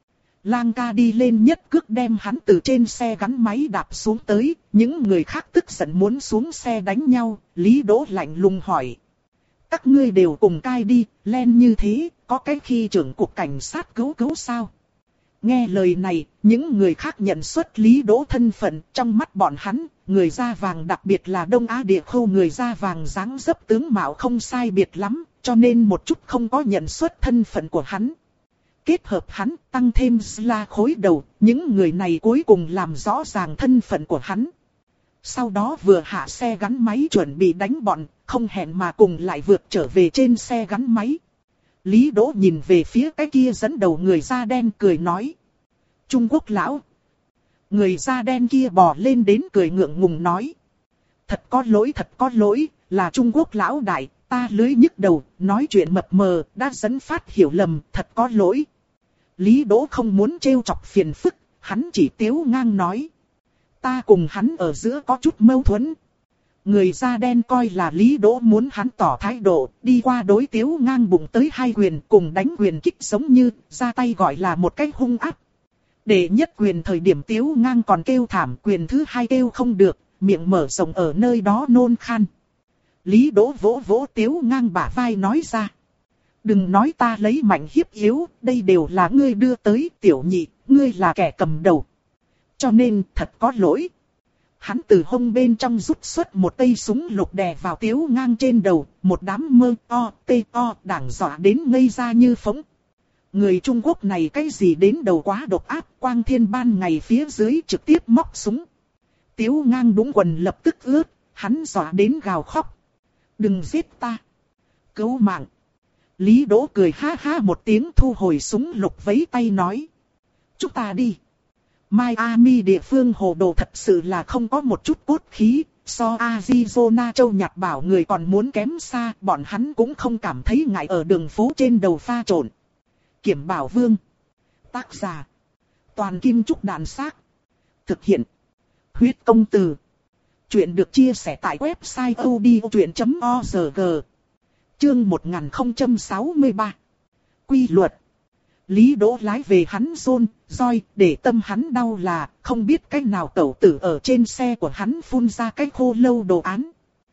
Lang ca đi lên nhất cước đem hắn từ trên xe gắn máy đạp xuống tới, những người khác tức giận muốn xuống xe đánh nhau, Lý Đỗ lạnh lùng hỏi. Các ngươi đều cùng cai đi, Len như thế, có cái khi trưởng cục cảnh sát cứu cứu sao? Nghe lời này, những người khác nhận xuất Lý Đỗ thân phận, trong mắt bọn hắn, người da vàng đặc biệt là Đông Á địa khu người da vàng dáng dấp tướng mạo không sai biệt lắm, cho nên một chút không có nhận xuất thân phận của hắn. Kết hợp hắn, tăng thêm Sla khối đầu, những người này cuối cùng làm rõ ràng thân phận của hắn. Sau đó vừa hạ xe gắn máy chuẩn bị đánh bọn, không hẹn mà cùng lại vượt trở về trên xe gắn máy. Lý Đỗ nhìn về phía cái kia dẫn đầu người da đen cười nói. Trung Quốc lão. Người da đen kia bò lên đến cười ngượng ngùng nói. Thật có lỗi thật có lỗi, là Trung Quốc lão đại, ta lưới nhức đầu, nói chuyện mập mờ, đã dẫn phát hiểu lầm, thật có lỗi. Lý Đỗ không muốn trêu chọc phiền phức, hắn chỉ Tiếu Ngang nói. Ta cùng hắn ở giữa có chút mâu thuẫn. Người da đen coi là Lý Đỗ muốn hắn tỏ thái độ, đi qua đối Tiếu Ngang bụng tới hai quyền cùng đánh quyền kích giống như, ra tay gọi là một cái hung ác. Để nhất quyền thời điểm Tiếu Ngang còn kêu thảm, quyền thứ hai kêu không được, miệng mở rộng ở nơi đó nôn khan. Lý Đỗ vỗ vỗ Tiếu Ngang bả vai nói ra. Đừng nói ta lấy mạnh hiếp yếu, đây đều là ngươi đưa tới, tiểu nhị, ngươi là kẻ cầm đầu. Cho nên thật có lỗi. Hắn từ hông bên trong rút xuất một tay súng lục đè vào Tiếu Ngang trên đầu, một đám mơ o, tê o, đảng dọa đến ngây ra như phóng. Người Trung Quốc này cái gì đến đầu quá độc ác, quang thiên ban ngày phía dưới trực tiếp móc súng. Tiếu Ngang đúng quần lập tức ướt, hắn dọa đến gào khóc. Đừng giết ta. Cứu mạng. Lý Đỗ cười ha ha một tiếng thu hồi súng lục vấy tay nói. Chúng ta đi. Miami địa phương hồ đồ thật sự là không có một chút cốt khí, so Arizona châu Nhật bảo người còn muốn kém xa, bọn hắn cũng không cảm thấy ngại ở đường phố trên đầu pha trộn. Kiểm Bảo Vương. Tác giả. Toàn Kim Trúc Đàn Xác. Thực hiện. Huyết Công Từ. Chuyện được chia sẻ tại website odchuyện chấm org. Chương một nghìn không trăm sáu mươi ba. Quy luật. Lý Đỗ lái về hắn rôn, roi, để tâm hắn đau là, không biết cách nào tẩu tử ở trên xe của hắn phun ra cái khô lâu đồ án.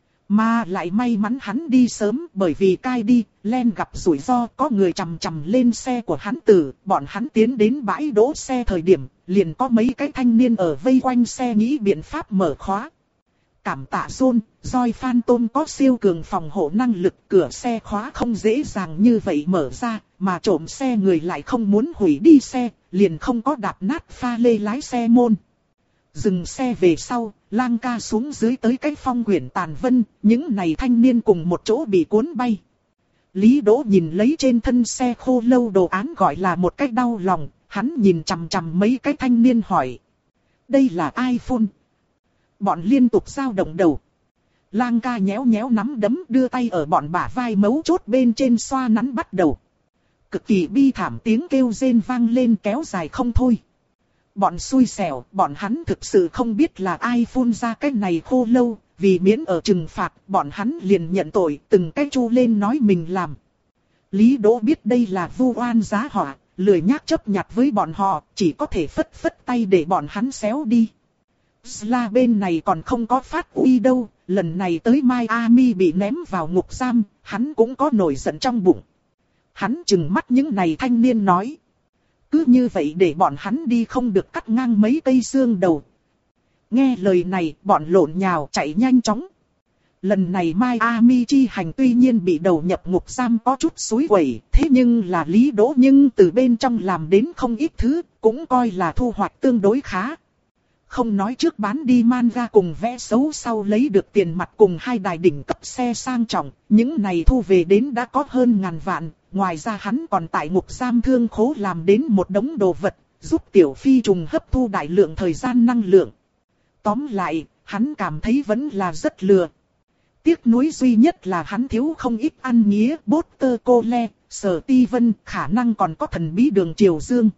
Mà lại may mắn hắn đi sớm, bởi vì cai đi, len gặp rủi ro, có người chằm chằm lên xe của hắn tử, bọn hắn tiến đến bãi đỗ xe thời điểm, liền có mấy cái thanh niên ở vây quanh xe nghĩ biện pháp mở khóa. Cảm tạ rôn, roi Phantom có siêu cường phòng hộ năng lực, cửa xe khóa không dễ dàng như vậy mở ra, mà trộm xe người lại không muốn hủy đi xe, liền không có đạp nát pha lê lái xe môn. Dừng xe về sau, Lang ca xuống dưới tới cái phong quyển tàn vân, những này thanh niên cùng một chỗ bị cuốn bay. Lý Đỗ nhìn lấy trên thân xe khô lâu đồ án gọi là một cách đau lòng, hắn nhìn chằm chằm mấy cái thanh niên hỏi. Đây là iPhone. Bọn liên tục dao động đầu. Lang ca nhéo nhéo nắm đấm đưa tay ở bọn bả vai mấu chốt bên trên xoa nắn bắt đầu. Cực kỳ bi thảm tiếng kêu rên vang lên kéo dài không thôi. Bọn xui xẻo, bọn hắn thực sự không biết là ai phun ra cái này khô lâu, vì miễn ở trừng phạt, bọn hắn liền nhận tội, từng cái chu lên nói mình làm. Lý Đỗ biết đây là vu oan giá họa, lười nhác chấp nhặt với bọn họ, chỉ có thể phất phất tay để bọn hắn xéo đi. Sla bên này còn không có phát uy đâu, lần này tới Miami bị ném vào ngục giam, hắn cũng có nổi giận trong bụng. Hắn trừng mắt những này thanh niên nói. Cứ như vậy để bọn hắn đi không được cắt ngang mấy cây xương đầu. Nghe lời này, bọn lộn nhào chạy nhanh chóng. Lần này Miami chi hành tuy nhiên bị đầu nhập ngục giam có chút xúi quẩy, thế nhưng là Lý Đỗ nhưng từ bên trong làm đến không ít thứ, cũng coi là thu hoạch tương đối khá. Không nói trước bán đi manga cùng vẽ xấu sau lấy được tiền mặt cùng hai đài đỉnh cấp xe sang trọng, những này thu về đến đã có hơn ngàn vạn, ngoài ra hắn còn tại ngục giam thương khố làm đến một đống đồ vật, giúp tiểu phi trùng hấp thu đại lượng thời gian năng lượng. Tóm lại, hắn cảm thấy vẫn là rất lừa. Tiếc nuối duy nhất là hắn thiếu không ít ăn nghĩa, Potter Cole, Sở Ti Vân, khả năng còn có thần bí Đường Triều Dương.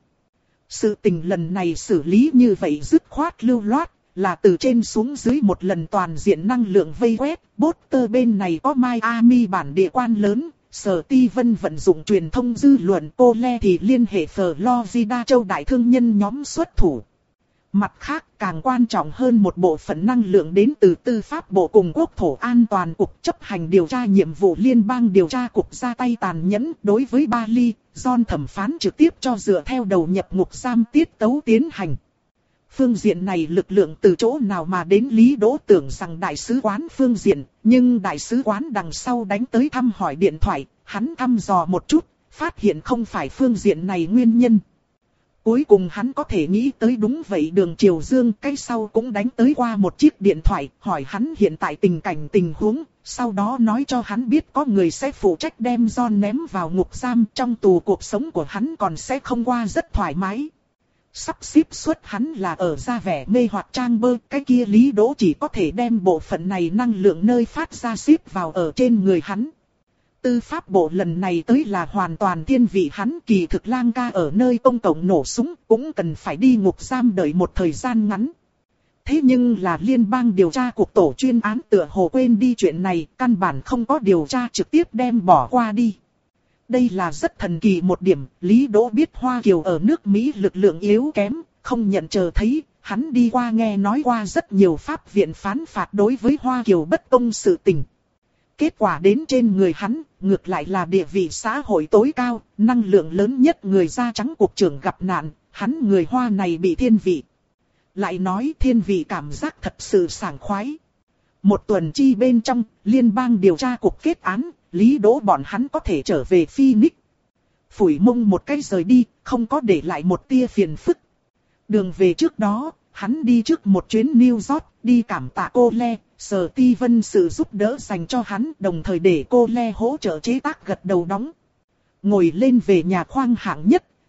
Sự tình lần này xử lý như vậy dứt khoát lưu loát, là từ trên xuống dưới một lần toàn diện năng lượng vây quét. Potter bên này có Miami bản địa quan lớn, Sở Ti Vân vận dụng truyền thông dư luận, Cole thì liên hệ Florida châu đại thương nhân nhóm xuất thủ. Mặt khác, càng quan trọng hơn một bộ phận năng lượng đến từ tư pháp bộ cùng quốc thổ an toàn cục chấp hành điều tra nhiệm vụ liên bang điều tra cục ra tay tàn nhẫn đối với Bali, John thẩm phán trực tiếp cho dựa theo đầu nhập ngục giam tiết tấu tiến hành. Phương diện này lực lượng từ chỗ nào mà đến Lý Đỗ tưởng rằng đại sứ quán phương diện, nhưng đại sứ quán đằng sau đánh tới thăm hỏi điện thoại, hắn thăm dò một chút, phát hiện không phải phương diện này nguyên nhân. Cuối cùng hắn có thể nghĩ tới đúng vậy Đường Triều Dương, cái sau cũng đánh tới qua một chiếc điện thoại, hỏi hắn hiện tại tình cảnh tình huống, sau đó nói cho hắn biết có người sẽ phụ trách đem John ném vào ngục giam, trong tù cuộc sống của hắn còn sẽ không qua rất thoải mái. Sắp xếp suất hắn là ở ra vẻ mê hoặc trang bơ, cái kia Lý Đỗ chỉ có thể đem bộ phận này năng lượng nơi phát ra xếp vào ở trên người hắn. Tư pháp bộ lần này tới là hoàn toàn thiên vị hắn, kỳ thực Lang ca ở nơi công cộng nổ súng cũng cần phải đi ngục giam đợi một thời gian ngắn. Thế nhưng là liên bang điều tra cuộc tổ chuyên án tựa hồ quên đi chuyện này, căn bản không có điều tra trực tiếp đem bỏ qua đi. Đây là rất thần kỳ một điểm, Lý Đỗ biết Hoa Kiều ở nước Mỹ lực lượng yếu kém, không nhận chờ thấy, hắn đi qua nghe nói qua rất nhiều pháp viện phán phạt đối với Hoa Kiều bất công sự tình. Kết quả đến trên người hắn, ngược lại là địa vị xã hội tối cao, năng lượng lớn nhất người da trắng cục trưởng gặp nạn, hắn người Hoa này bị thiên vị. Lại nói thiên vị cảm giác thật sự sảng khoái. Một tuần chi bên trong, liên bang điều tra cục kết án, Lý Đỗ bọn hắn có thể trở về Phoenix. Phủi mông một cái rời đi, không có để lại một tia phiền phức. Đường về trước đó, hắn đi trước một chuyến New York, đi cảm tạ cô Le, Sở Ti Vân sự giúp đỡ dành cho hắn, đồng thời để cô Le hỗ trợ chế tác gật đầu đóng. Ngồi lên về nhà khoang hạng nhất,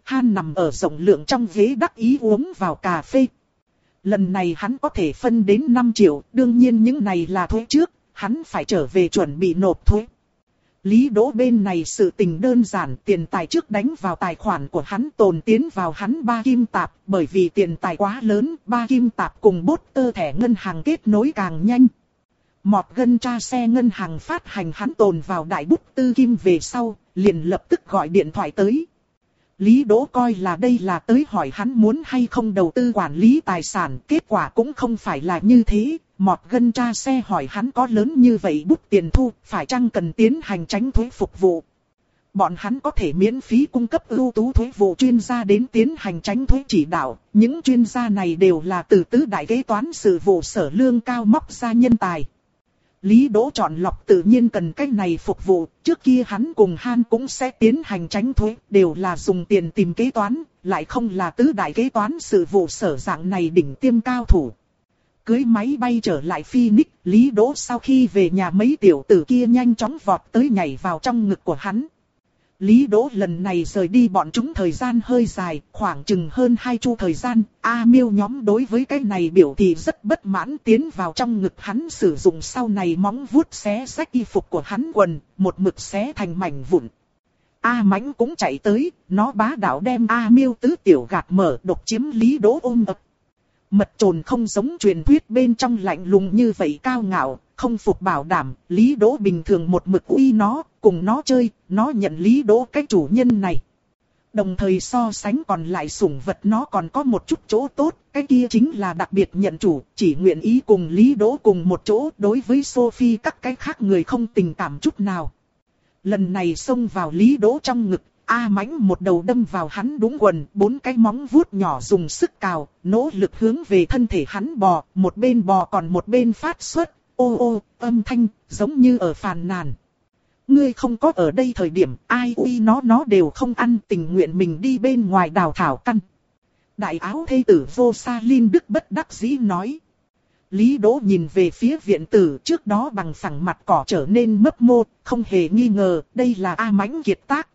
Han nằm ở rộng lượng trong ghế đắc ý uống vào cà phê. Lần này hắn có thể phân đến năm triệu, đương nhiên những này là thuế trước, hắn phải trở về chuẩn bị nộp thuế. Lý Đỗ bên này sự tình đơn giản, tiền tài trước đánh vào tài khoản của hắn tồn tiến vào hắn ba kim tạp, bởi vì tiền tài quá lớn, ba kim tạp cùng bốt tơ thẻ ngân hàng kết nối càng nhanh. Morgan Chase ngân hàng phát hành hắn tồn vào đại bút tư kim về sau, liền lập tức gọi điện thoại tới. Lý Đỗ coi là đây là tới hỏi hắn muốn hay không đầu tư quản lý tài sản, kết quả cũng không phải là như thế. Morgan Chase hỏi hắn có lớn như vậy bút tiền thu, phải chăng cần tiến hành tránh thuế phục vụ. Bọn hắn có thể miễn phí cung cấp ưu tú thuế vụ chuyên gia đến tiến hành tránh thuế chỉ đạo. Những chuyên gia này đều là từ tứ đại kế toán sự vụ sở lương cao móc ra nhân tài. Lý Đỗ chọn lọc tự nhiên cần cách này phục vụ, trước kia hắn cùng Han cũng sẽ tiến hành tránh thuế, đều là dùng tiền tìm kế toán, lại không là tứ đại kế toán sự vụ sở dạng này đỉnh tiêm cao thủ. Cưới máy bay trở lại Phoenix, Lý Đỗ sau khi về nhà mấy tiểu tử kia nhanh chóng vọt tới nhảy vào trong ngực của hắn. Lý Đỗ lần này rời đi bọn chúng thời gian hơi dài, khoảng chừng hơn hai chu thời gian, A Miêu nhóm đối với cái này biểu thị rất bất mãn, tiến vào trong ngực hắn sử dụng sau này móng vuốt xé rách y phục của hắn quần, một mực xé thành mảnh vụn. A Mãnh cũng chạy tới, nó bá đạo đem A Miêu tứ tiểu gạt mở độc chiếm Lý Đỗ ôm ập. Mật trồn không giống truyền thuyết bên trong lạnh lùng như vậy cao ngạo, không phục bảo đảm, Lý Đỗ bình thường một mực uy nó, cùng nó chơi, nó nhận Lý Đỗ cái chủ nhân này. Đồng thời so sánh còn lại sủng vật nó còn có một chút chỗ tốt, cái kia chính là đặc biệt nhận chủ, chỉ nguyện ý cùng Lý Đỗ cùng một chỗ, đối với Sophie các cái khác người không tình cảm chút nào. Lần này xông vào Lý Đỗ trong ngực, A Mãnh một đầu đâm vào hắn đúng quần, bốn cái móng vuốt nhỏ dùng sức cào, nỗ lực hướng về thân thể hắn bò, một bên bò còn một bên phát xuất, ô ô, âm thanh, giống như ở phàn nàn. Ngươi không có ở đây thời điểm, ai uy nó nó đều không ăn, tình nguyện mình đi bên ngoài đào thảo căn. Đại áo thê tử Vô Sa Linh Đức bất đắc dĩ nói. Lý Đỗ nhìn về phía viện tử trước đó bằng phẳng mặt cỏ trở nên mấp mô, không hề nghi ngờ, đây là A Mãnh kiệt tác.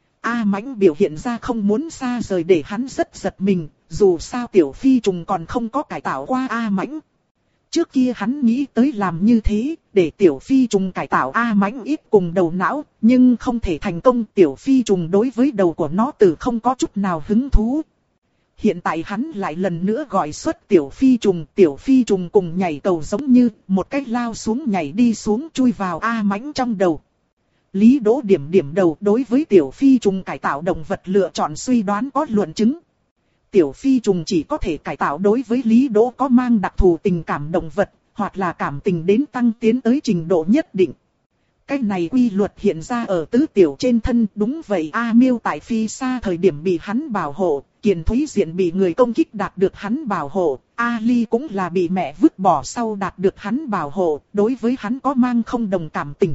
A Mãnh biểu hiện ra không muốn xa rời để hắn rất giật mình, dù sao tiểu phi trùng còn không có cải tạo qua A Mãnh. Trước kia hắn nghĩ tới làm như thế, để tiểu phi trùng cải tạo A Mãnh ít cùng đầu não, nhưng không thể thành công. Tiểu phi trùng đối với đầu của nó từ không có chút nào hứng thú. Hiện tại hắn lại lần nữa gọi xuất tiểu phi trùng, tiểu phi trùng cùng nhảy cầu giống như một cách lao xuống nhảy đi xuống chui vào A Mãnh trong đầu. Lý Đỗ điểm điểm đầu đối với tiểu phi trùng cải tạo động vật lựa chọn suy đoán có luận chứng. Tiểu phi trùng chỉ có thể cải tạo đối với Lý Đỗ có mang đặc thù tình cảm động vật, hoặc là cảm tình đến tăng tiến tới trình độ nhất định. Cái này quy luật hiện ra ở tứ tiểu trên thân, đúng vậy. A Miêu tại phi xa thời điểm bị hắn bảo hộ, Kiền Thúy Diện bị người công kích đạt được hắn bảo hộ, A Ly cũng là bị mẹ vứt bỏ sau đạt được hắn bảo hộ, đối với hắn có mang không đồng cảm tình.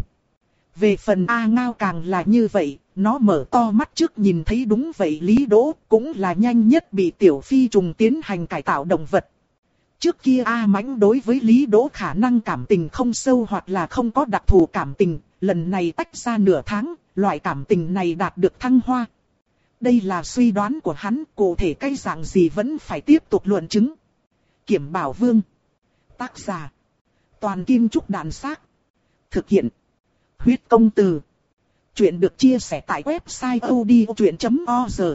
Về phần A Ngao càng là như vậy, nó mở to mắt trước nhìn thấy đúng vậy Lý Đỗ, cũng là nhanh nhất bị tiểu phi trùng tiến hành cải tạo động vật. Trước kia A Mãnh đối với Lý Đỗ khả năng cảm tình không sâu hoặc là không có đặc thù cảm tình, lần này tách ra nửa tháng, loại cảm tình này đạt được thăng hoa. Đây là suy đoán của hắn, cụ thể cái dạng gì vẫn phải tiếp tục luận chứng. Kiểm Bảo Vương. Tác giả. Toàn Kim Trúc Đàn Xác. Thực hiện. Huyết Công Từ. Chuyện được chia sẻ tại website odchuyện chấm org.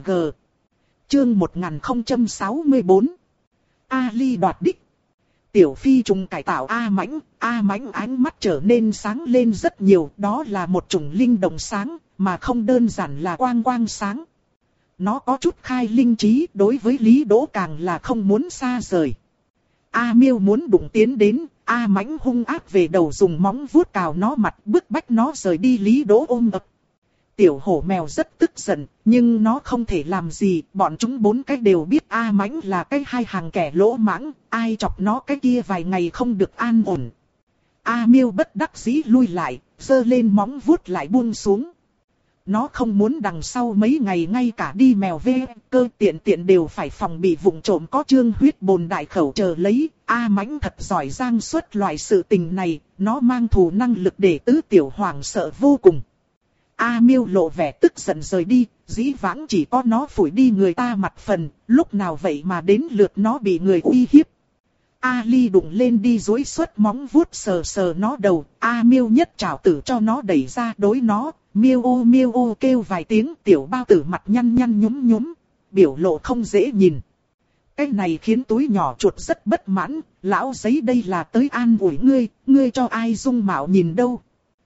Chương một nghìn không trăm sáu mươi tư. A Ly đoạt đích. Tiểu phi trùng cải tạo A Mãnh, A Mãnh ánh mắt trở nên sáng lên rất nhiều, đó là một chủng linh động sáng, mà không đơn giản là quang quang sáng. Nó có chút khai linh trí, đối với Lý Đỗ càng là không muốn xa rời. A Miêu muốn đụng tiến đến, A Mãnh hung ác về đầu dùng móng vuốt cào nó mặt, bức bách nó rời đi Lý Đỗ ôm ập. Tiểu hổ mèo rất tức giận, nhưng nó không thể làm gì, bọn chúng bốn cái đều biết A Mãnh là cái hai hàng kẻ lỗ mãng, ai chọc nó cái kia vài ngày không được an ổn. A Miêu bất đắc dĩ lui lại, giơ lên móng vuốt lại buông xuống. Nó không muốn đằng sau mấy ngày ngay cả đi mèo ve, cơ tiện tiện đều phải phòng bị vụng trộm có trương huyết bồn đại khẩu chờ lấy. A Mãnh thật giỏi giang xuất loại sự tình này, nó mang thù năng lực để tứ tiểu hoàng sợ vô cùng. A Miêu lộ vẻ tức giận rời đi, dĩ vãng chỉ có nó phủi đi người ta mặt phần, lúc nào vậy mà đến lượt nó bị người uy hiếp. Ali đụng lên đi duỗi xuất móng vuốt sờ sờ nó đầu, A Miêu nhất trảo tử cho nó đẩy ra đối nó, miêu ô miêu ô kêu vài tiếng, tiểu bao tử mặt nhăn nhăn nhúm nhúm, biểu lộ không dễ nhìn. Cái này khiến túi nhỏ chuột rất bất mãn, lão giấy đây là tới an ủi ngươi, ngươi cho ai dung mạo nhìn đâu.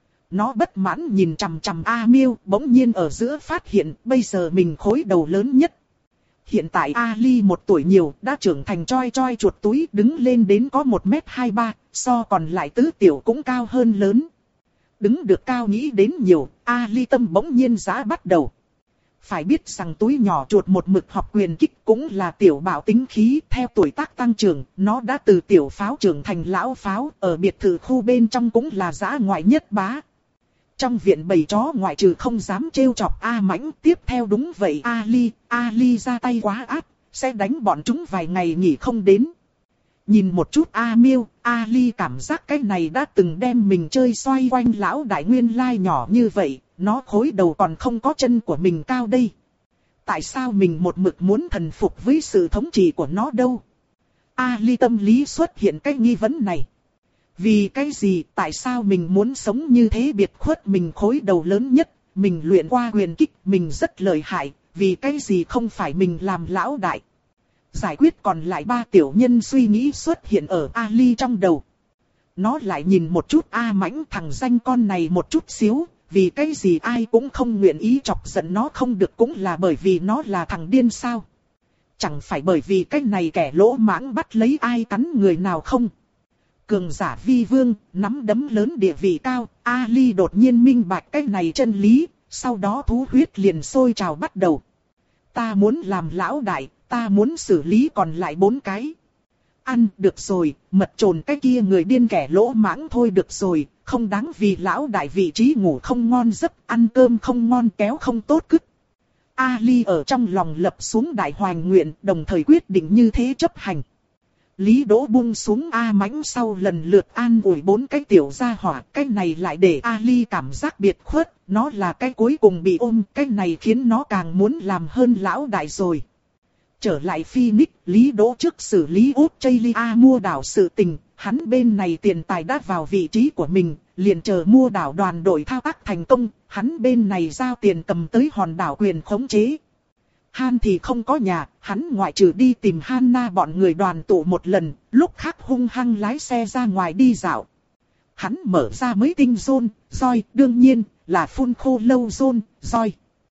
Nó bất mãn nhìn chằm chằm A Miêu, bỗng nhiên ở giữa phát hiện bây giờ mình khối đầu lớn nhất. Hiện tại Ali một tuổi nhiều, đã trưởng thành choi choi chuột túi, đứng lên đến có một mét hai ba, so còn lại tứ tiểu cũng cao hơn lớn. Đứng được cao nghĩ đến nhiều, Ali tâm bỗng nhiên giã bắt đầu. Phải biết rằng túi nhỏ chuột một mực học quyền kích cũng là tiểu bảo tính khí, theo tuổi tác tăng trưởng, nó đã từ tiểu pháo trưởng thành lão pháo, ở biệt thự khu bên trong cũng là dã ngoại nhất bá. Trong viện bầy chó ngoại trừ không dám trêu chọc A Mãnh, tiếp theo đúng vậy Ali, Ali ra tay quá ác, sẽ đánh bọn chúng vài ngày nghỉ không đến. Nhìn một chút A Miêu, Ali cảm giác cái này đã từng đem mình chơi xoay quanh lão đại nguyên lai nhỏ như vậy, nó khối đầu còn không có chân của mình cao đây. Tại sao mình một mực muốn thần phục với sự thống trị của nó đâu? Ali tâm lý xuất hiện cái nghi vấn này. Vì cái gì, tại sao mình muốn sống như thế biệt khuất, mình khối đầu lớn nhất, mình luyện qua quyền kích, mình rất lợi hại, vì cái gì không phải mình làm lão đại. Giải quyết còn lại ba tiểu nhân suy nghĩ xuất hiện ở Ali trong đầu. Nó lại nhìn một chút A Mãnh, thằng danh con này một chút xíu, vì cái gì ai cũng không nguyện ý chọc giận nó không được, cũng là bởi vì nó là thằng điên sao. Chẳng phải bởi vì cái này kẻ lỗ mãng bắt lấy ai cắn người nào không. Cường giả vi vương, nắm đấm lớn địa vị cao, Ali đột nhiên minh bạch cái này chân lý, sau đó thú huyết liền sôi trào bắt đầu. Ta muốn làm lão đại, ta muốn xử lý còn lại bốn cái. Ăn được rồi, mật trồn cái kia người điên kẻ lỗ mãng thôi được rồi, không đáng vì lão đại vị trí ngủ không ngon giấc, ăn cơm không ngon kéo không tốt cứt. Ali ở trong lòng lập xuống đại hoành nguyện, đồng thời quyết định như thế chấp hành. Lý Đỗ buông xuống A Mãnh sau lần lượt an ủi bốn cái tiểu gia hỏa, cái này lại để Ali cảm giác biệt khuất, nó là cái cuối cùng bị ôm, cái này khiến nó càng muốn làm hơn lão đại rồi. Trở lại Phoenix, Lý Đỗ trước xử lý Australia mua đảo sự tình, hắn bên này tiền tài đã vào vị trí của mình, liền chờ mua đảo đoàn đội thao tác thành công, hắn bên này giao tiền cầm tới hòn đảo quyền khống chế. Han thì không có nhà, hắn ngoại trừ đi tìm Hanna bọn người đoàn tụ một lần, lúc khác hung hăng lái xe ra ngoài đi dạo. Hắn mở ra mới tinh zone, roi, đương nhiên, là phun khô lâu zone, roi.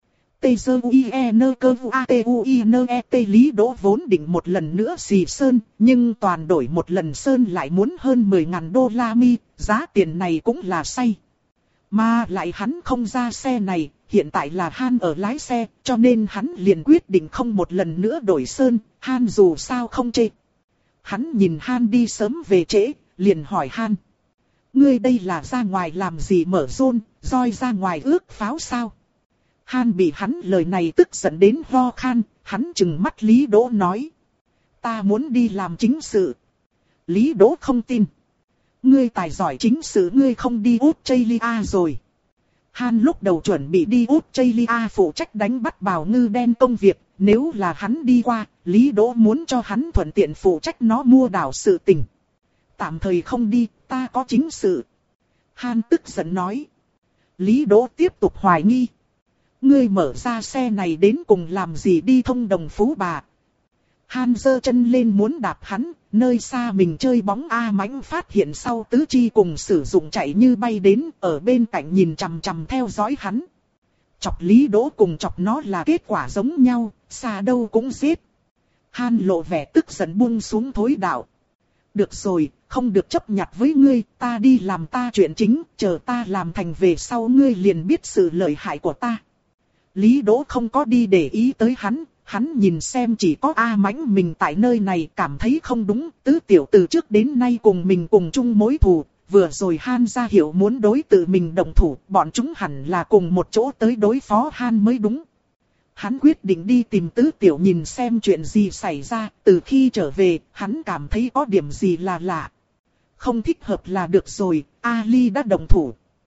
T-Z-U-I-E-N-K-U-A-T-U-I-N-E-T Lý Đỗ vốn định một lần nữa xì sơn, nhưng toàn đổi một lần sơn lại muốn hơn mười ngàn đô la mi, giá tiền này cũng là say. Mà lại hắn không ra xe này, hiện tại là Han ở lái xe, cho nên hắn liền quyết định không một lần nữa đổi sơn, Han dù sao không chê. Hắn nhìn Han đi sớm về trễ, liền hỏi Han. Ngươi đây là ra ngoài làm gì mở zone, roi ra ngoài ước pháo sao? Han bị hắn lời này tức giận đến ho khan, hắn trừng mắt Lý Đỗ nói. Ta muốn đi làm chính sự. Lý Đỗ không tin. Ngươi tài giỏi chính sự, ngươi không đi Australia rồi. Han lúc đầu chuẩn bị đi Australia phụ trách đánh bắt bào ngư đen công việc, nếu là hắn đi qua, Lý Đỗ muốn cho hắn thuận tiện phụ trách nó mua đảo sự tình. Tạm thời không đi, ta có chính sự. Han tức giận nói. Lý Đỗ tiếp tục hoài nghi. Ngươi mở ra xe này đến cùng làm gì đi thông đồng phú bà. Han giơ chân lên muốn đạp hắn, nơi xa mình chơi bóng A Mãnh phát hiện sau tứ chi cùng sử dụng chạy như bay đến, ở bên cạnh nhìn chằm chằm theo dõi hắn. Chọc Lý Đỗ cùng chọc nó là kết quả giống nhau, xa đâu cũng giết. Han lộ vẻ tức giận buông xuống thối đạo. Được rồi, không được chấp nhặt với ngươi, ta đi làm ta chuyện chính, chờ ta làm thành về sau ngươi liền biết sự lợi hại của ta. Lý Đỗ không có đi để ý tới hắn, hắn nhìn xem chỉ có A Mãnh mình tại nơi này cảm thấy không đúng, tứ tiểu từ trước đến nay cùng mình cùng chung mối thù, vừa rồi Han ra hiệu muốn đối tự mình đồng thủ, bọn chúng hẳn là cùng một chỗ tới đối phó Han mới đúng. Hắn quyết định đi tìm tứ tiểu nhìn xem chuyện gì xảy ra, từ khi trở về, hắn cảm thấy có điểm gì là lạ. Không thích hợp là được rồi, Ali đã đồng thủ.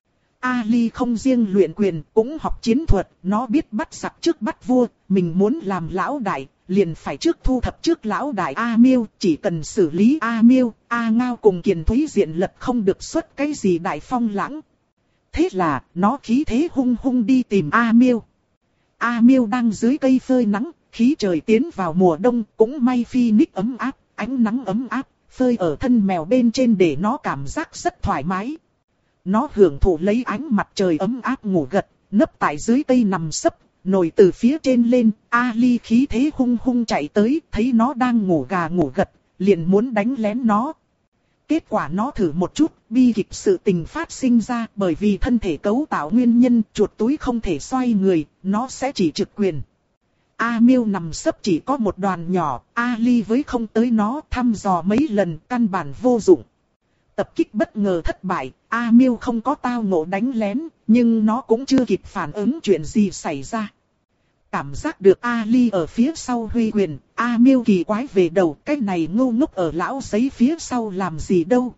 Ali không riêng luyện quyền, cũng học chiến thuật, nó biết bắt giặc trước bắt vua, mình muốn làm lão đại, liền phải trước thu thập trước lão đại A Miêu, chỉ cần xử lý A Miêu, A Ngao cùng Kiền Thúy Diện lật không được xuất cái gì đại phong lãng. Thế là, nó khí thế hung hung đi tìm A Miêu. A Miêu đang dưới cây phơi nắng, khí trời tiến vào mùa đông, cũng may Phoenix ấm áp, ánh nắng ấm áp, phơi ở thân mèo bên trên để nó cảm giác rất thoải mái. Nó hưởng thụ lấy ánh mặt trời ấm áp ngủ gật, nấp tại dưới cây nằm sấp, nổi từ phía trên lên, Ali khí thế hung hung chạy tới, thấy nó đang ngủ gà ngủ gật, liền muốn đánh lén nó. Kết quả nó thử một chút, bi kịch sự tình phát sinh ra, bởi vì thân thể cấu tạo nguyên nhân, chuột túi không thể xoay người, nó sẽ chỉ trực quyền. A Miêu nằm sấp chỉ có một đoàn nhỏ, Ali với không tới nó thăm dò mấy lần, căn bản vô dụng. Tập kích bất ngờ thất bại, A Miêu không có tao ngộ đánh lén, nhưng nó cũng chưa kịp phản ứng chuyện gì xảy ra. Cảm giác được Ali ở phía sau huy quyền, A Miêu kỳ quái về đầu, cái này ngu ngốc ở lão giấy phía sau làm gì đâu.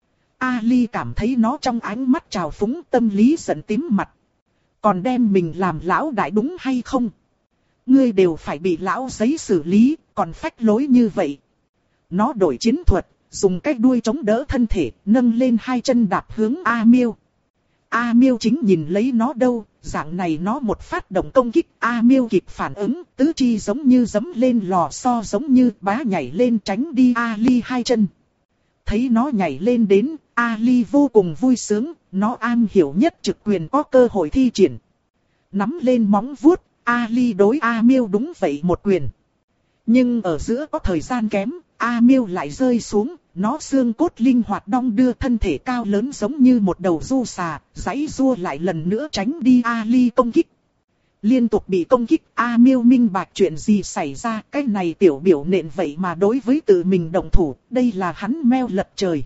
Ali cảm thấy nó trong ánh mắt trào phúng, tâm lý giận tím mặt. Còn đem mình làm lão đại đúng hay không? Ngươi đều phải bị lão giấy xử lý, còn phách lối như vậy. Nó đổi chiến thuật, dùng cái đuôi chống đỡ thân thể, nâng lên hai chân đạp hướng A Miêu. A Miêu chính nhìn lấy nó đâu, dạng này nó một phát động công kích, A Miêu kịp phản ứng, tứ chi giống như giẫm lên lò xo giống như bá nhảy lên tránh đi Ali hai chân. Thấy nó nhảy lên đến, Ali vô cùng vui sướng, nó am hiểu nhất trực quyền có cơ hội thi triển. Nắm lên móng vuốt, Ali đối A Miêu đúng vậy một quyền. Nhưng ở giữa có thời gian kém, A Miêu lại rơi xuống, nó xương cốt linh hoạt đong đưa thân thể cao lớn giống như một đầu du xà, giãy giụa lại lần nữa tránh đi Ali công kích. Liên tục bị công kích, A Miêu minh bạch chuyện gì xảy ra, cái này tiểu biểu nện vậy mà đối với tự mình động thủ, đây là hắn meo lật trời.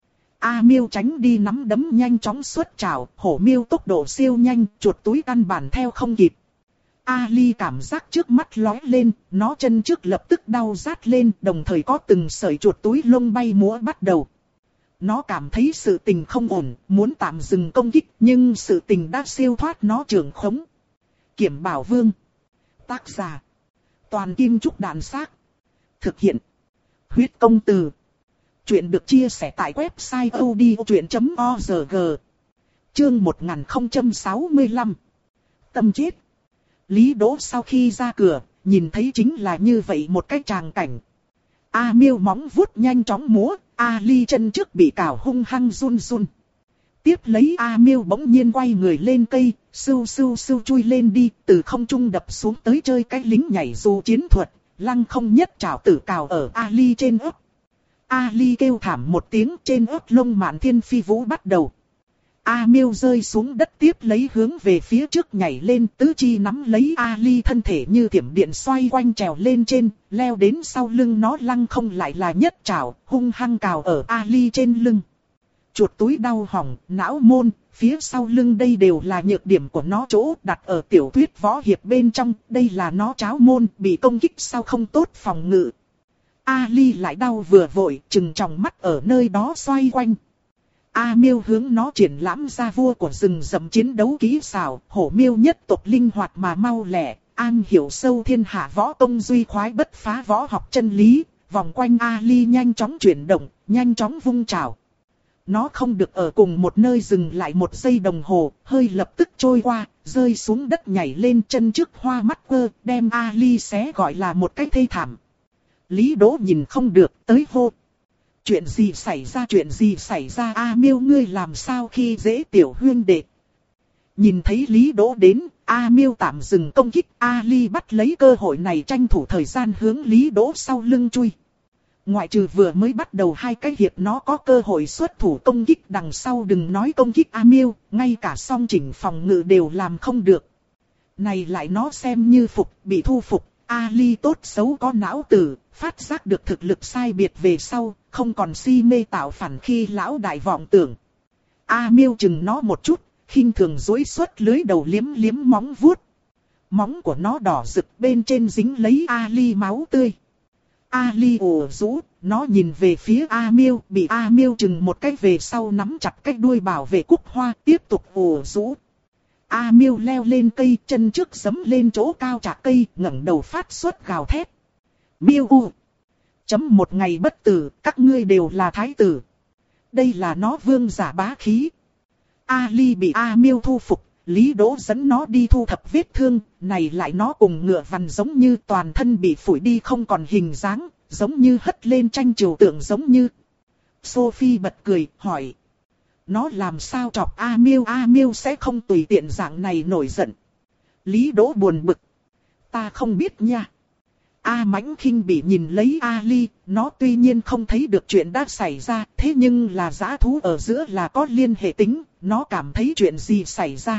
A Miêu tránh đi nắm đấm nhanh chóng xuất trảo, hổ miêu tốc độ siêu nhanh, chuột túi căn bản theo không kịp. Ali cảm giác trước mắt lóe lên, nó chân trước lập tức đau rát lên, đồng thời có từng sợi chuột túi lông bay múa bắt đầu. Nó cảm thấy sự tình không ổn, muốn tạm dừng công kích, nhưng sự tình đã siêu thoát nó trưởng khống. Kiểm Bảo Vương. Tác giả. Toàn Kim Trúc Đàn Xác. Thực hiện. Huyết Công Từ. Chuyện được chia sẻ tại website odchuyện chấm org. Chương một nghìn không trăm sáu mươi lăm. Tâm chết. Lý Đỗ sau khi ra cửa, nhìn thấy chính là như vậy một cái tràng cảnh. A Miêu móng vuốt nhanh chóng múa, Ali chân trước bị cào hung hăng run run. Tiếp lấy A Miêu bỗng nhiên quay người lên cây, sưu sưu sưu chui lên đi, từ không trung đập xuống tới chơi cái lính nhảy dù chiến thuật, lăng không nhất trảo tử cào ở Ali trên ớt. Ali kêu thảm một tiếng, trên ớt lông mạn thiên phi vũ bắt đầu. A Miêu rơi xuống đất tiếp lấy hướng về phía trước nhảy lên, tứ chi nắm lấy Ali thân thể như thiểm điện xoay quanh trèo lên trên, leo đến sau lưng nó lăng không lại là nhất trảo, hung hăng cào ở Ali trên lưng. Chuột túi đau hỏng, não môn, phía sau lưng đây đều là nhược điểm của nó chỗ đặt ở tiểu thuyết võ hiệp bên trong, đây là nó tráo môn, bị công kích sau không tốt phòng ngự. Ali lại đau vừa vội, trừng tròng mắt ở nơi đó xoay quanh. A Miêu hướng nó triển lãm ra vua của rừng rậm chiến đấu kỹ xảo, hổ miêu nhất tộc linh hoạt mà mau lẹ, an hiểu sâu thiên hạ võ công duy khoái bất phá võ học chân lý, vòng quanh Ali nhanh chóng chuyển động, nhanh chóng vung trảo. Nó không được ở cùng một nơi dừng lại một giây đồng hồ, hơi lập tức trôi qua, rơi xuống đất nhảy lên chân trước hoa mắt quơ, đem Ali xé gọi là một cái thê thảm. Lý Đỗ nhìn không được, tới hô. Chuyện gì xảy ra chuyện gì xảy ra A Miêu ngươi làm sao khi dễ tiểu huyên đệ. Nhìn thấy Lý Đỗ đến, A Miêu tạm dừng công kích, Ali bắt lấy cơ hội này tranh thủ thời gian hướng Lý Đỗ sau lưng chui. Ngoại trừ vừa mới bắt đầu hai cái hiệp nó có cơ hội xuất thủ công kích đằng sau đừng nói công kích A Miêu, ngay cả song chỉnh phòng ngự đều làm không được. Này lại nó xem như phục, bị thu phục, Ali tốt xấu có não tử, phát giác được thực lực sai biệt về sau, không còn si mê tạo phản khi lão đại vọng tưởng. A Miêu chừng nó một chút, khinh thường duỗi xuất lưới đầu liếm liếm móng vuốt. Móng của nó đỏ rực bên trên dính lấy Ali máu tươi. Ali ồ rũ, nó nhìn về phía A Miêu, bị A Miêu chừng một cái về sau nắm chặt cái đuôi bảo vệ cúc hoa, tiếp tục ủ rũ. A Miêu leo lên cây, chân trước giẫm lên chỗ cao chạc cây, ngẩng đầu phát xuất gào thét. Miêu u. Chấm một ngày bất tử, các ngươi đều là thái tử. Đây là nó vương giả bá khí. Ali bị A Miêu thu phục, Lý Đỗ dẫn nó đi thu thập vết thương, này lại nó cùng ngựa vằn giống như toàn thân bị phủi đi không còn hình dáng, giống như hất lên tranh trừu tượng giống như. Sophie bật cười, hỏi. Nó làm sao chọc A Miêu, A Miêu sẽ không tùy tiện dạng này nổi giận. Lý Đỗ buồn bực. Ta không biết nha. A Mãnh khinh bị nhìn lấy Ali, nó tuy nhiên không thấy được chuyện đã xảy ra, thế nhưng là dã thú ở giữa là có liên hệ tính, nó cảm thấy chuyện gì xảy ra.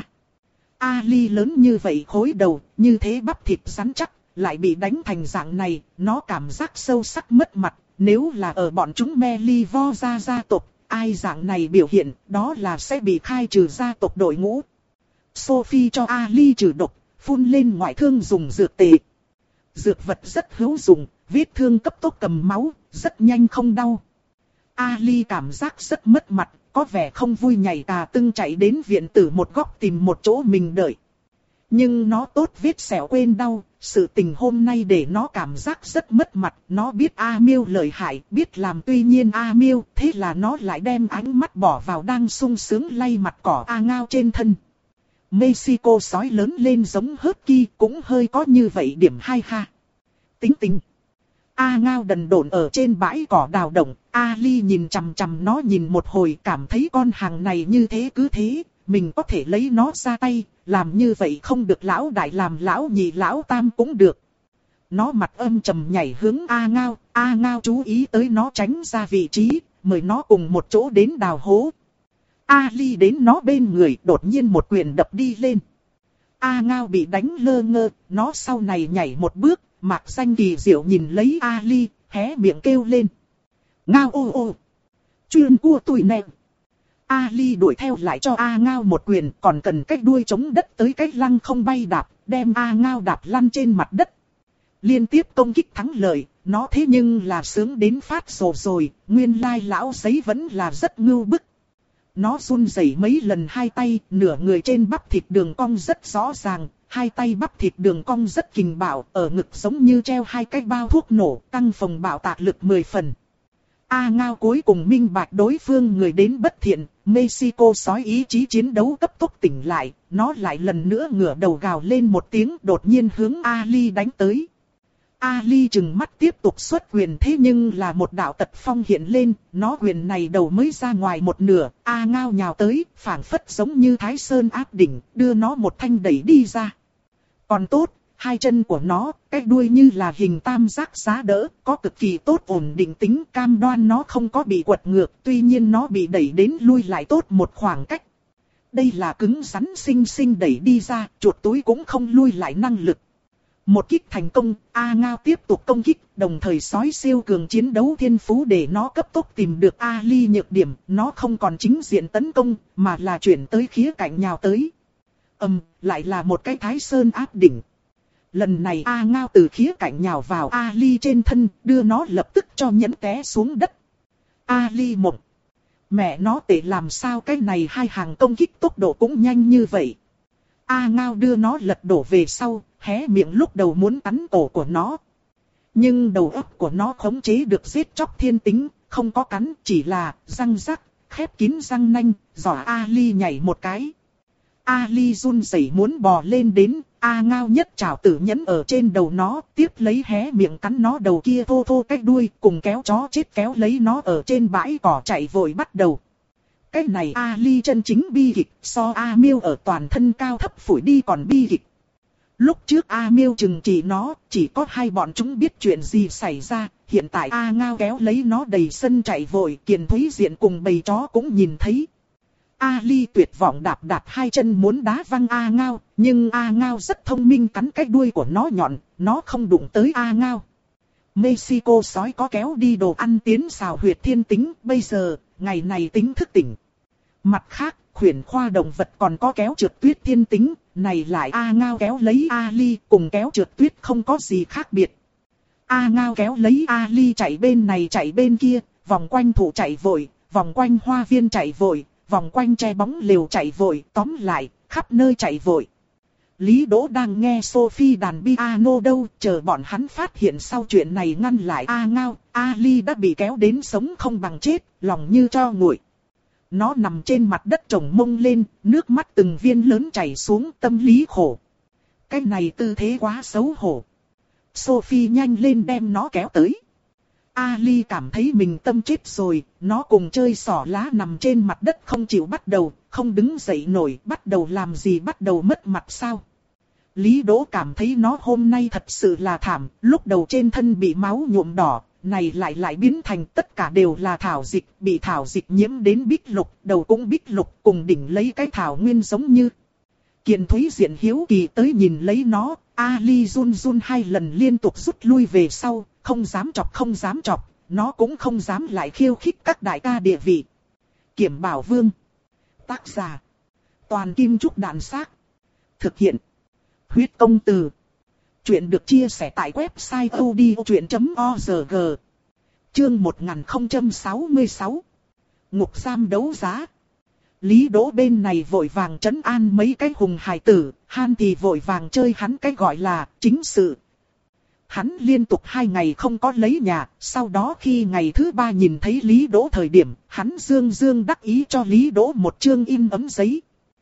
Ali lớn như vậy khối đầu, như thế bắp thịt rắn chắc, lại bị đánh thành dạng này, nó cảm giác sâu sắc mất mặt, nếu là ở bọn chúng Melivo gia gia tộc, ai dạng này biểu hiện, đó là sẽ bị khai trừ gia tộc đội ngũ. Sophie cho Ali trừ độc, phun lên ngoại thương dùng dược tệ. Dược vật rất hữu dụng, vết thương cấp tốc cầm máu, rất nhanh không đau. Ali cảm giác rất mất mặt, có vẻ không vui nhảy cà tưng chạy đến viện tử một góc tìm một chỗ mình đợi. Nhưng nó tốt vết sẹo quên đau, sự tình hôm nay để nó cảm giác rất mất mặt. Nó biết A Miêu lợi hại, biết làm tuy nhiên A Miêu, thế là nó lại đem ánh mắt bỏ vào đang sung sướng lay mặt cỏ A Ngao trên thân. Mexico sói lớn lên giống husky cũng hơi có như vậy điểm hay ha. Tính tính. A Ngao đần độn ở trên bãi cỏ đào động, Ali nhìn chằm chằm nó nhìn một hồi cảm thấy con hàng này như thế cứ thế, mình có thể lấy nó ra tay, làm như vậy không được lão đại làm lão nhị lão tam cũng được. Nó mặt âm trầm nhảy hướng A Ngao, A Ngao chú ý tới nó tránh ra vị trí, mời nó cùng một chỗ đến đào hố. Ali đến nó bên người đột nhiên một quyền đập đi lên. A Ngao bị đánh lơ ngơ, nó sau này nhảy một bước, Mạc Danh kỳ diệu nhìn lấy Ali, hé miệng kêu lên. Ngao ô ô. Chuyên cua tụi nè. Ali đuổi theo lại cho A Ngao một quyền, còn cần cách đuôi chống đất tới cách lăng không bay đạp, đem A Ngao đạp lăn trên mặt đất. Liên tiếp công kích thắng lợi, nó thế nhưng là sướng đến phát rồ rồi, nguyên lai lão giấy vẫn là rất ngưu bức. Nó run rẩy mấy lần hai tay, nửa người trên bắp thịt đường cong rất rõ ràng, hai tay bắp thịt đường cong rất kình bạo, ở ngực giống như treo hai cái bao thuốc nổ, tăng phòng bạo tạc lực mười phần. A Ngao cuối cùng minh bạch đối phương người đến bất thiện, Mexico sói ý chí chiến đấu cấp tốc tỉnh lại, nó lại lần nữa ngửa đầu gào lên một tiếng đột nhiên hướng Ali đánh tới. Ali chừng mắt tiếp tục xuất quyền thế nhưng là một đạo tật phong hiện lên, nó quyền này đầu mới ra ngoài một nửa, A Ngao nhào tới, phảng phất giống như Thái Sơn áp đỉnh, đưa nó một thanh đẩy đi ra. Còn tốt, hai chân của nó, cái đuôi như là hình tam giác giá đỡ, có cực kỳ tốt ổn định tính cam đoan nó không có bị quật ngược, tuy nhiên nó bị đẩy đến lui lại tốt một khoảng cách. Đây là cứng rắn xinh xinh đẩy đi ra, chuột túi cũng không lui lại năng lực. Một kích thành công, A Ngao tiếp tục công kích, đồng thời sói siêu cường chiến đấu thiên phú để nó cấp tốc tìm được Ali nhược điểm, nó không còn chính diện tấn công, mà là chuyển tới khía cạnh nhào tới. Ầm, um, lại là một cái Thái Sơn áp đỉnh. Lần này A Ngao từ khía cạnh nhào vào Ali trên thân, đưa nó lập tức cho nhẫn té xuống đất. Ali mộng. Mẹ nó tệ làm sao cái này hai hàng công kích tốc độ cũng nhanh như vậy. A Ngao đưa nó lật đổ về sau, hé miệng lúc đầu muốn cắn cổ của nó. Nhưng đầu óc của nó khống chế được giết chóc thiên tính, không có cắn, chỉ là răng rắc, khép kín răng nanh, dọa Ali nhảy một cái. Ali run rẩy muốn bò lên đến, A Ngao nhất trảo tử nhẫn ở trên đầu nó, tiếp lấy hé miệng cắn nó đầu kia thô thô cách đuôi, cùng kéo chó chết kéo lấy nó ở trên bãi cỏ chạy vội bắt đầu. Cái này Ali chân chính bi kịch, so A Miêu ở toàn thân cao thấp phủi đi còn bi kịch. Lúc trước A Miêu chừng trị nó, chỉ có hai bọn chúng biết chuyện gì xảy ra, hiện tại A Ngao kéo lấy nó đầy sân chạy vội, Kiền Thúy Diện cùng bầy chó cũng nhìn thấy. Ali tuyệt vọng đạp đạp hai chân muốn đá văng A Ngao, nhưng A Ngao rất thông minh cắn cái đuôi của nó nhọn, nó không đụng tới A Ngao. Mexico sói có kéo đi đồ ăn tiến xào huyệt thiên tính, bây giờ, ngày này tính thức tỉnh. Mặt khác, khuyển khoa động vật còn có kéo trượt tuyết thiên tính, này lại A Ngao kéo lấy Ali cùng kéo trượt tuyết không có gì khác biệt. A Ngao kéo lấy Ali chạy bên này chạy bên kia, vòng quanh thủ chạy vội, vòng quanh hoa viên chạy vội, vòng quanh che bóng lều chạy vội, tóm lại, khắp nơi chạy vội. Lý Đỗ đang nghe Sophie đàn piano đâu, chờ bọn hắn phát hiện sau chuyện này ngăn lại A Ngao, Ali đã bị kéo đến sống không bằng chết, lòng như tro nguội. Nó nằm trên mặt đất trồng mông lên, nước mắt từng viên lớn chảy xuống, tâm lý khổ. Cái này tư thế quá xấu hổ. Sophie nhanh lên đem nó kéo tới. Ali cảm thấy mình tâm chết rồi, nó cùng chơi xỏ lá nằm trên mặt đất không chịu bắt đầu, không đứng dậy nổi, bắt đầu làm gì bắt đầu mất mặt sao. Lý Đỗ cảm thấy nó hôm nay thật sự là thảm, lúc đầu trên thân bị máu nhuộm đỏ, này lại lại biến thành tất cả đều là thảo dịch, bị thảo dịch nhiễm đến bích lục, đầu cũng bích lục, cùng đỉnh lấy cái thảo nguyên giống như. Kiền Thúy Diện hiếu kỳ tới nhìn lấy nó, Ali run run hai lần liên tục rút lui về sau, không dám chọc không dám chọc, nó cũng không dám lại khiêu khích các đại ca địa vị. Kiểm Bảo Vương. Tác giả. Toàn Kim Trúc Đàn Xác. Thực hiện. Huyết Công Từ. Chuyện được chia sẻ tại website odchuyện chấm org. Chương một nghìn không trăm sáu mươi sáu. Ngục giam đấu giá. Lý Đỗ bên này vội vàng trấn an mấy cái hùng hài tử, Han thì vội vàng chơi hắn cái gọi là chính sự. Hắn liên tục hai ngày không có lấy nhà, sau đó khi ngày thứ ba nhìn thấy Lý Đỗ thời điểm, hắn dương dương đắc ý cho Lý Đỗ một chương in ấm giấy.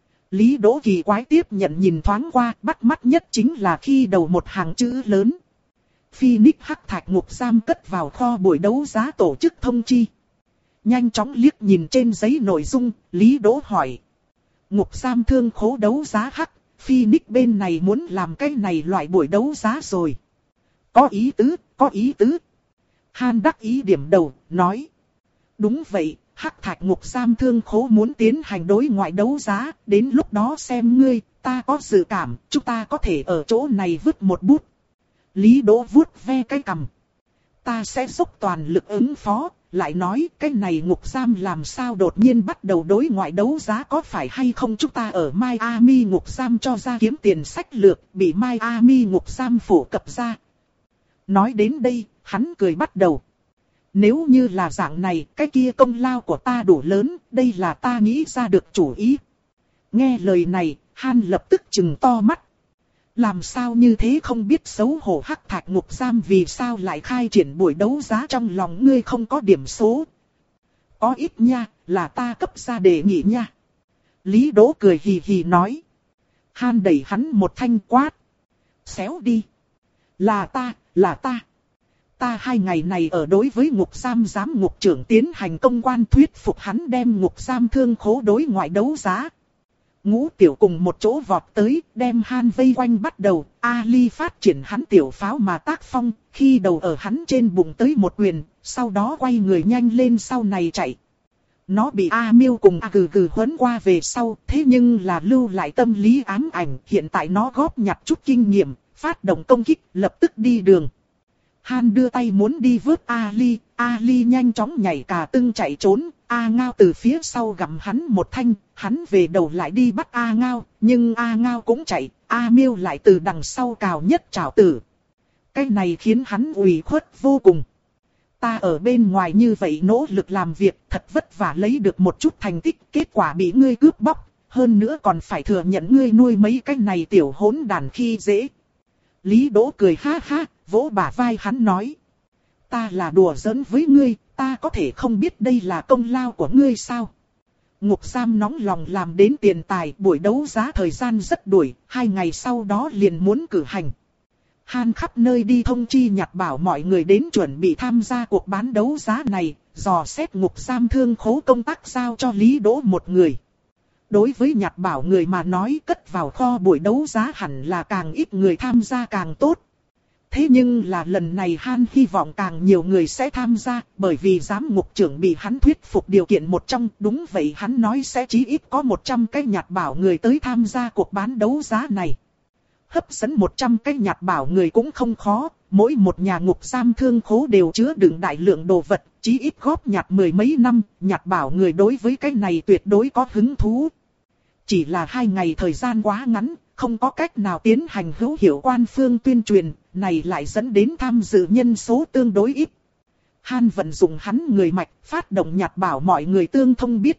Lý Đỗ kỳ quái tiếp nhận nhìn thoáng qua, bắt mắt nhất chính là khi đầu một hàng chữ lớn. Phoenix Hắc Thạch Ngục Giam cất vào kho buổi đấu giá tổ chức thông chi. Nhanh chóng liếc nhìn trên giấy nội dung, Lý Đỗ hỏi. Ngục giam thương khố đấu giá Hắc, Phoenix bên này muốn làm cái này loại buổi đấu giá rồi. Có ý tứ, có ý tứ. Han đắc ý điểm đầu, nói. Đúng vậy, Hắc Thạch Ngục Giam thương khố muốn tiến hành đối ngoại đấu giá, đến lúc đó xem ngươi, ta có dự cảm, chúng ta có thể ở chỗ này vứt một bút. Lý Đỗ vuốt ve cái cằm. Ta sẽ dốc toàn lực ứng phó, lại nói cái này ngục giam làm sao đột nhiên bắt đầu đối ngoại đấu giá, có phải hay không chúng ta ở Miami ngục giam cho ra kiếm tiền sách lược, bị Miami ngục giam phổ cập ra. Nói đến đây, hắn cười bắt đầu. Nếu như là dạng này, cái kia công lao của ta đủ lớn, đây là ta nghĩ ra được chủ ý. Nghe lời này, Han lập tức trừng to mắt. Làm sao như thế không biết xấu hổ, Hắc Thạch Ngục Giam vì sao lại khai triển buổi đấu giá, trong lòng ngươi không có điểm số. Có ít nha, là ta cấp ra đề nghị nha. Lý Đỗ cười hì hì nói. Han đẩy hắn một thanh quát. Xéo đi. Là ta, là ta. Ta hai ngày này ở đối với ngục giam giám ngục trưởng tiến hành công quan thuyết phục hắn đem ngục giam thương khố đối ngoại đấu giá. Ngũ Tiểu cùng một chỗ vọt tới, đem Han vây quanh bắt đầu, Ali phát triển hắn tiểu pháo mà tác phong, khi đầu ở hắn trên bụng tới một quyền, sau đó quay người nhanh lên sau này chạy. Nó bị A Miêu cùng A Gừ Gừ huấn qua về sau, thế nhưng là lưu lại tâm lý ám ảnh, hiện tại nó góp nhặt chút kinh nghiệm, phát động công kích, lập tức đi đường. Han đưa tay muốn đi vớt Ali, Ali nhanh chóng nhảy cả tưng chạy trốn, A Ngao từ phía sau gặm hắn một thanh, hắn về đầu lại đi bắt A Ngao, nhưng A Ngao cũng chạy, A Miêu lại từ đằng sau cào nhất trảo tử. Cái này khiến hắn ủy khuất vô cùng. Ta ở bên ngoài như vậy nỗ lực làm việc, thật vất vả lấy được một chút thành tích, kết quả bị ngươi cướp bóc, hơn nữa còn phải thừa nhận ngươi nuôi mấy cái này tiểu hỗn đàn khi dễ. Lý Đỗ cười ha ha, vỗ bả vai hắn nói. Ta là đùa giỡn với ngươi, ta có thể không biết đây là công lao của ngươi sao? Ngục giam nóng lòng làm đến tiền tài, buổi đấu giá thời gian rất đuổi, hai ngày sau đó liền muốn cử hành. Han khắp nơi đi thông chi nhặt bảo mọi người đến chuẩn bị tham gia cuộc bán đấu giá này, dò xét ngục giam thương khố công tác giao cho Lý Đỗ một người. Đối với nhặt bảo người mà nói, cất vào kho buổi đấu giá hẳn là càng ít người tham gia càng tốt. Thế nhưng là lần này Han hy vọng càng nhiều người sẽ tham gia, bởi vì giám ngục trưởng bị hắn thuyết phục điều kiện một trong, đúng vậy hắn nói sẽ chí ít có một trăm cái nhặt bảo người tới tham gia cuộc bán đấu giá này. Hấp dẫn một trăm cái nhặt bảo người cũng không khó, mỗi một nhà ngục giam thương khố đều chứa đựng đại lượng đồ vật, chí ít góp nhặt mười mấy năm, nhặt bảo người đối với cái này tuyệt đối có hứng thú. Chỉ là hai ngày thời gian quá ngắn, không có cách nào tiến hành hữu hiệu quan phương tuyên truyền, này lại dẫn đến tham dự nhân số tương đối ít. Han vận dụng hắn người mạch, phát động nhặt bảo mọi người tương thông biết.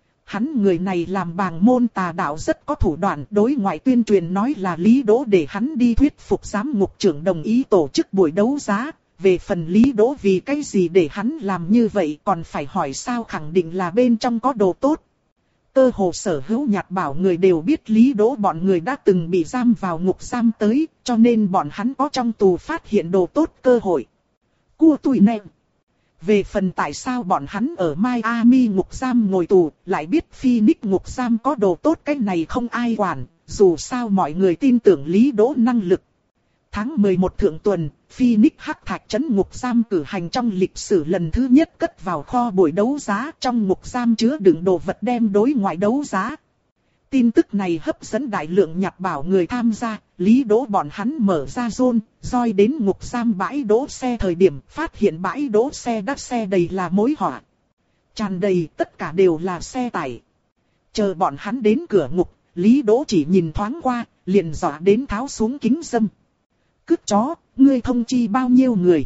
Hắn người này làm bàng môn tà đạo rất có thủ đoạn, đối ngoại tuyên truyền nói là Lý Đỗ để hắn đi thuyết phục giám ngục trưởng đồng ý tổ chức buổi đấu giá. Về phần Lý Đỗ vì cái gì để hắn làm như vậy còn phải hỏi sao, khẳng định là bên trong có đồ tốt. Cơ hồ sở hữu nhặt bảo người đều biết Lý Đỗ bọn người đã từng bị giam vào ngục giam tới, cho nên bọn hắn có trong tù phát hiện đồ tốt cơ hội. Cua tụi nè. Về phần tại sao bọn hắn ở Miami ngục giam ngồi tù, lại biết Phoenix ngục giam có đồ tốt, cái này không ai quản, dù sao mọi người tin tưởng Lý Đỗ năng lực. Tháng mười một thượng tuần, Phoenix Hắc Thạch trấn ngục giam cử hành trong lịch sử lần thứ nhất cất vào kho buổi đấu giá, trong ngục giam chứa đựng đồ vật đem đối ngoại đấu giá. Tin tức này hấp dẫn đại lượng nhặt bảo người tham gia, Lý Đỗ bọn hắn mở ra zone, roi đến ngục giam bãi đỗ xe thời điểm phát hiện bãi đỗ xe đắt xe đầy là mối họa. Tràn đầy tất cả đều là xe tải. Chờ bọn hắn đến cửa ngục, Lý Đỗ chỉ nhìn thoáng qua, liền dọa đến tháo xuống kính râm. Cướp chó, ngươi thông chi bao nhiêu người?